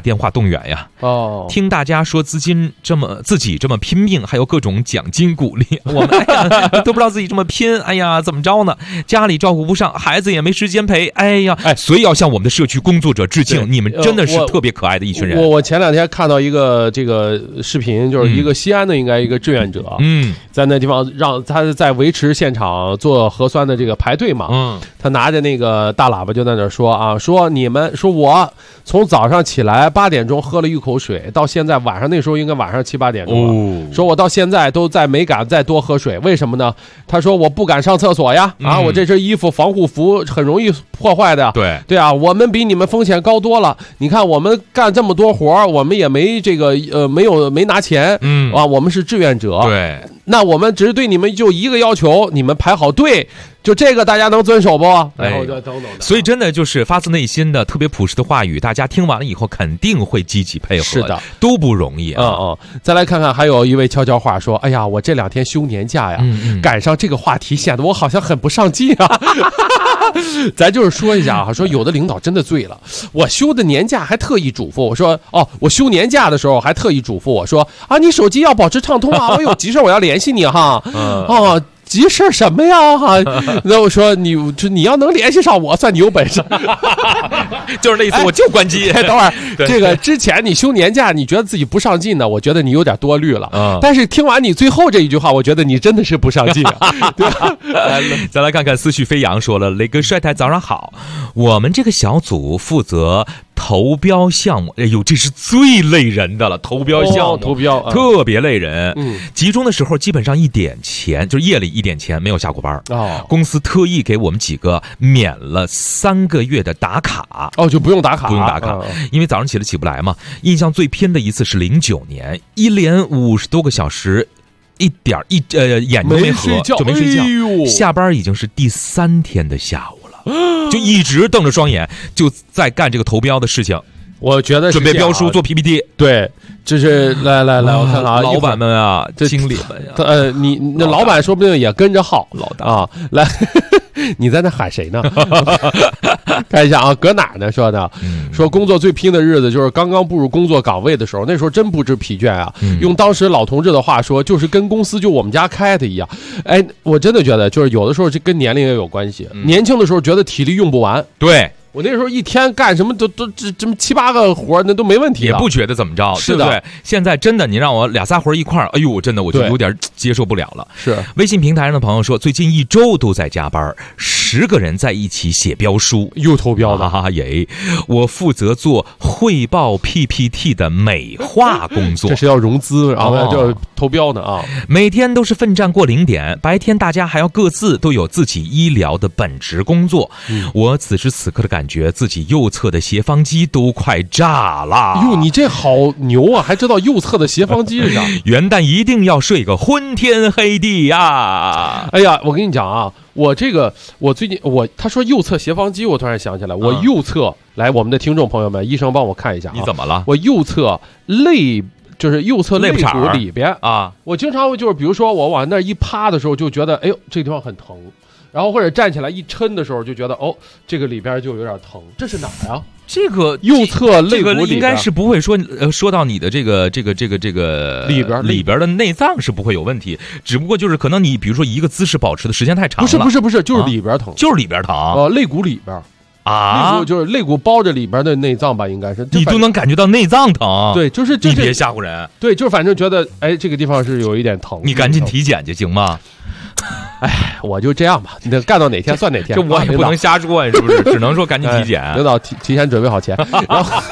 电话动员呀。听大家说自己这么拼命，还有各种奖金鼓励，我们都不知道自己这么拼，哎呀，怎么着呢？家里照顾不上，孩子也没时间陪，哎呀，所以要向我们的社区工作者致敬，你们真的是特别可爱的一群人。
我前2天看到一个这个视频，就是一个西安的应该一个志愿者，在那地方让他在维持现场做核酸的这个排队嘛，他拿着那个大喇叭就在那说啊，说你们说我从早上起来8点钟喝了一口水，到现在晚上那时候应该晚上7、8点钟了，说我到现在都没敢再多喝水，为什么呢？他说我不敢上厕所呀，我这身衣服防护服很容易破坏的，对啊，我们比你们风险高多了。你看我们干这么多活，我们也没这个没拿钱，我们是志愿者，对，那我们只是对你们就一个要求，你们排好队。就这个大家能遵守不？然后就等等。
所以真的就是发自内心的特别朴实的话语，大家听完了以后肯定会积极配合。
是的，
都不容易啊。
再来看看，还有一位悄悄话说：“哎呀，我这2天休年假呀，赶上这个话题，显得我好像很不上进啊。”咱就是说一下啊，说有的领导真的醉了。我休的年假还特意嘱咐我说：“我休年假的时候还特意嘱咐我说啊，你手机要保持畅通啊，我有急事我要联系你哈。”急事什么呀？哈，那我说你要能联系上我，算你有本事。
就是那意思，我就关机。
等会儿，这个之前你休年假，你觉得自己不上进呢？我觉得你有点多虑了。但是听完你最后这一句话，我觉得你真的是不上进。对吧？
再来看看思绪飞扬说了，雷哥帅太早上好，我们这个小组负责投标项目，哎呦，这是最累人的了。投标项目，
投标
特别累人。集中的时候基本上1点前，就是夜里1点前没有下过班。公司特意给我们几个免了3个月的打卡。
就不用打卡，
因为早上起来起不来嘛。印象最偏的一次是09年，一连50多个小时。眼睛没合就没睡觉，下班已经是第3天的下午了，就一直瞪着双眼就在干这个投标的事情。
我觉得
准备标书做 PPT，
对，就是来，我看看啊，
老板们啊，经理们
呀，你那老板说不定也跟着号，
老大
啊，来，你在那喊谁呢？看一下啊，搁哪呢？说的，说工作最拼的日子就是刚刚步入工作岗位的时候，那时候真不知疲倦啊。用当时老同志的话说，就是跟公司就我们家开的一样。哎，我真的觉得就是有的时候这跟年龄也有关系。年轻的时候觉得体力用不完，
对。
我那时候一天干什么都这么7、8个活那都没问题，
也不觉得怎么着，
是的。
对不对？现在真的你让我2、3活一块儿，哎呦，真的我就有点接受不了了。
是
微信平台上的朋友说，最近1周都在加班，10个人在一起写标书，
又投标的，
哈哈耶！我负责做汇报 PPT 的美化工作，
这是要融资，然后就投标呢啊！
每天都是奋战过0点，白天大家还要各自都有自己医疗的本职工作。我此时此刻的感觉，自己右侧的斜方肌都快炸了。
哟，你这好牛啊，还知道右侧的斜方肌是啥？
元旦一定要睡个昏天黑地呀！
哎呀，我跟你讲啊，我最近他说右侧斜方肌，我突然想起来，我右侧来，我们的听众朋友们，医生帮我看一下，
你怎么了？
我右侧就是右侧肋骨里边啊，我经常就是比如说我往那一趴的时候，就觉得哎呦这个地方很疼。然后或者站起来一抻的时候，就觉得这个里边就有点疼，这是哪儿啊？
这个
右侧肋骨里边
应该是不会说到你的这个里边的内脏是不会有问题，只不过就是可能你比如说一个姿势保持的时间太长了。
不是，就是里边疼，
就是里边疼。
肋骨里边
啊，
肋骨就是肋骨包着里边的内脏吧，应该是
你都能感觉到内脏疼。
对，就是
你别吓唬人。
对，就是反正觉得这个地方是有一点疼，
你赶紧体检去行吗？
哎，我就这样吧，你干到哪天算哪天。
这我也不能瞎说，是不是？只能说赶紧体检。
领导提前准备好钱，然后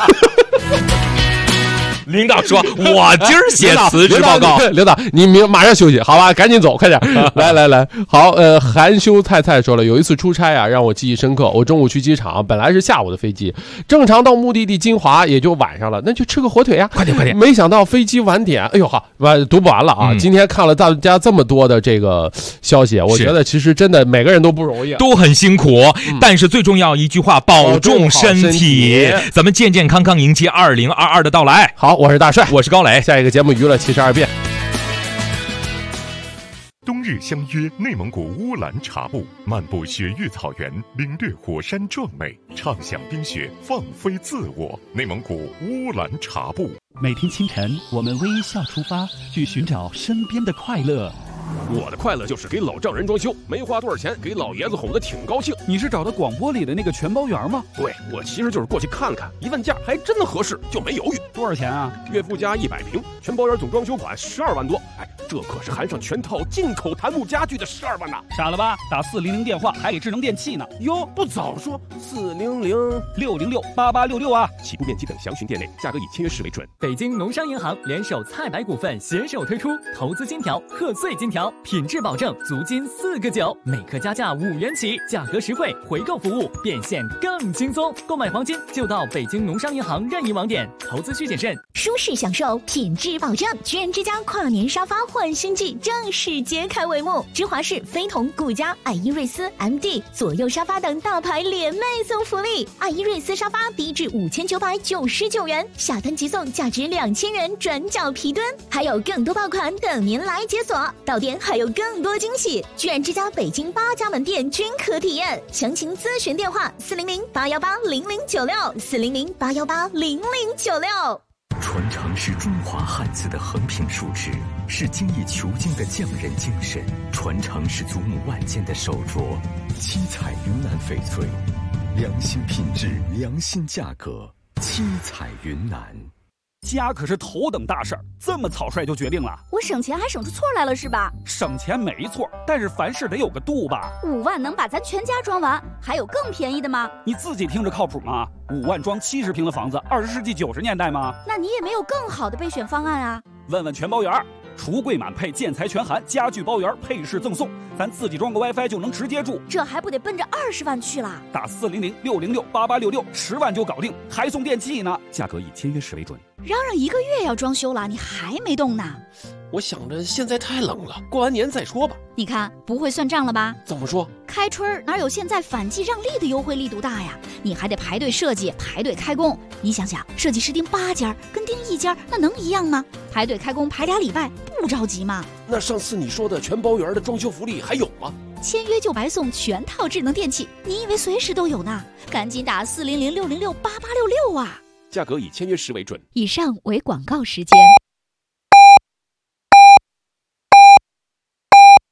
领导说：“我今儿写辞职报告。”
领导，你马上休息，好吧？赶紧走，快点。来，好。含羞菜菜说了，有一次出差啊，让我记忆深刻。我中午去机场，本来是下午的飞机，正常到目的地金华也就晚上了，那就吃个火腿呀，
快点。
没想到飞机晚点，哎呦好，读不完了啊！今天看了大家这么多的这个消息，我觉得其实真的每个人都不容易，
都很辛苦。但是最重要一句话，保重身体，咱们健健康康迎接2022的到来。
好。我是大帅，
我是高磊，
下一个节目娱乐72变。
冬日相约内蒙古乌兰察布，漫步雪域草原，领略火山壮美，畅享冰雪，放飞自我。内蒙古乌兰察布。
每天清晨，我们微笑出发，去寻找身边的快乐。
我的快乐就是给老丈人装修，没花多少钱，给老爷子哄得挺高兴。
你是找的广播里的那个全包员吗？
对，我其实就是过去看看，一问价还真的合适，就没犹豫。
多少钱啊？
岳父家100平，全包员总装修款12万多。哎，这可是含上全套进口檀木家具的12万呐！
傻了吧？打400电话还给智能电器呢。
哟，不早说
400-606-8866啊！
起步面积等详询店内，价格以签约时为准。
北京农商银行联手菜百股份携手推出投资金条、贺岁金条，品质保证，足金4个9，每克加价5元起，价格实惠，回购服务变现更轻松。购买黄金就到北京农商银行任意网点，投资需谨慎。
舒适享受，品质保证，居然之家跨年沙发换新季正式揭开帷幕。芝华士、飞同、顾家、爱依瑞斯、MD 左右沙发等大牌联袂送福利，爱依瑞斯沙发低至5999元，下单即送价值2000元转角皮墩，还有更多爆款等您来解锁。到店还有更多惊喜，居然之家北京8家门店均可体验。详情咨询电话400-818-0096，400-818-0096。
传承是中华汉字的横平竖直，是精益求精的匠人精神；传承是祖母万件的手镯。七彩云南翡翠，良心品质，良心价格。七彩云南。
家可是头等大事儿，这么草率就决定了？
我省钱还省出错来了是吧？
省钱没错，但是凡事得有个度吧。
5万能把咱全家装完，还有更便宜的吗？
你自己听着靠谱吗？5万装70平的房子，20世纪90年代吗？
那你也没有更好的备选方案啊？
问问全包员，橱柜满配，建材全含，家具包圆，配饰赠送，咱自己装个 WiFi 就能直接住，
这还不得奔着20万去了？
打400-606-8866，10万就搞定，还送电器呢，价格以签约时为准。
嚷嚷1个月要装修了，你还没动呢？
我想着现在太冷了，过完年再说吧。
你看不会算账了吧？
怎么说？
开春哪有现在反季让利的优惠力度大呀？你还得排队设计，排队开工。你想想，设计师订8家跟订1家那能一样吗？排队开工排2礼拜，不着急吗？
那上次你说的全包圆的装修福利还有吗？
签约就白送全套智能电器，你以为随时都有呢？赶紧打400-606-8866啊！
价格以签约时为准。
以上为广告时间。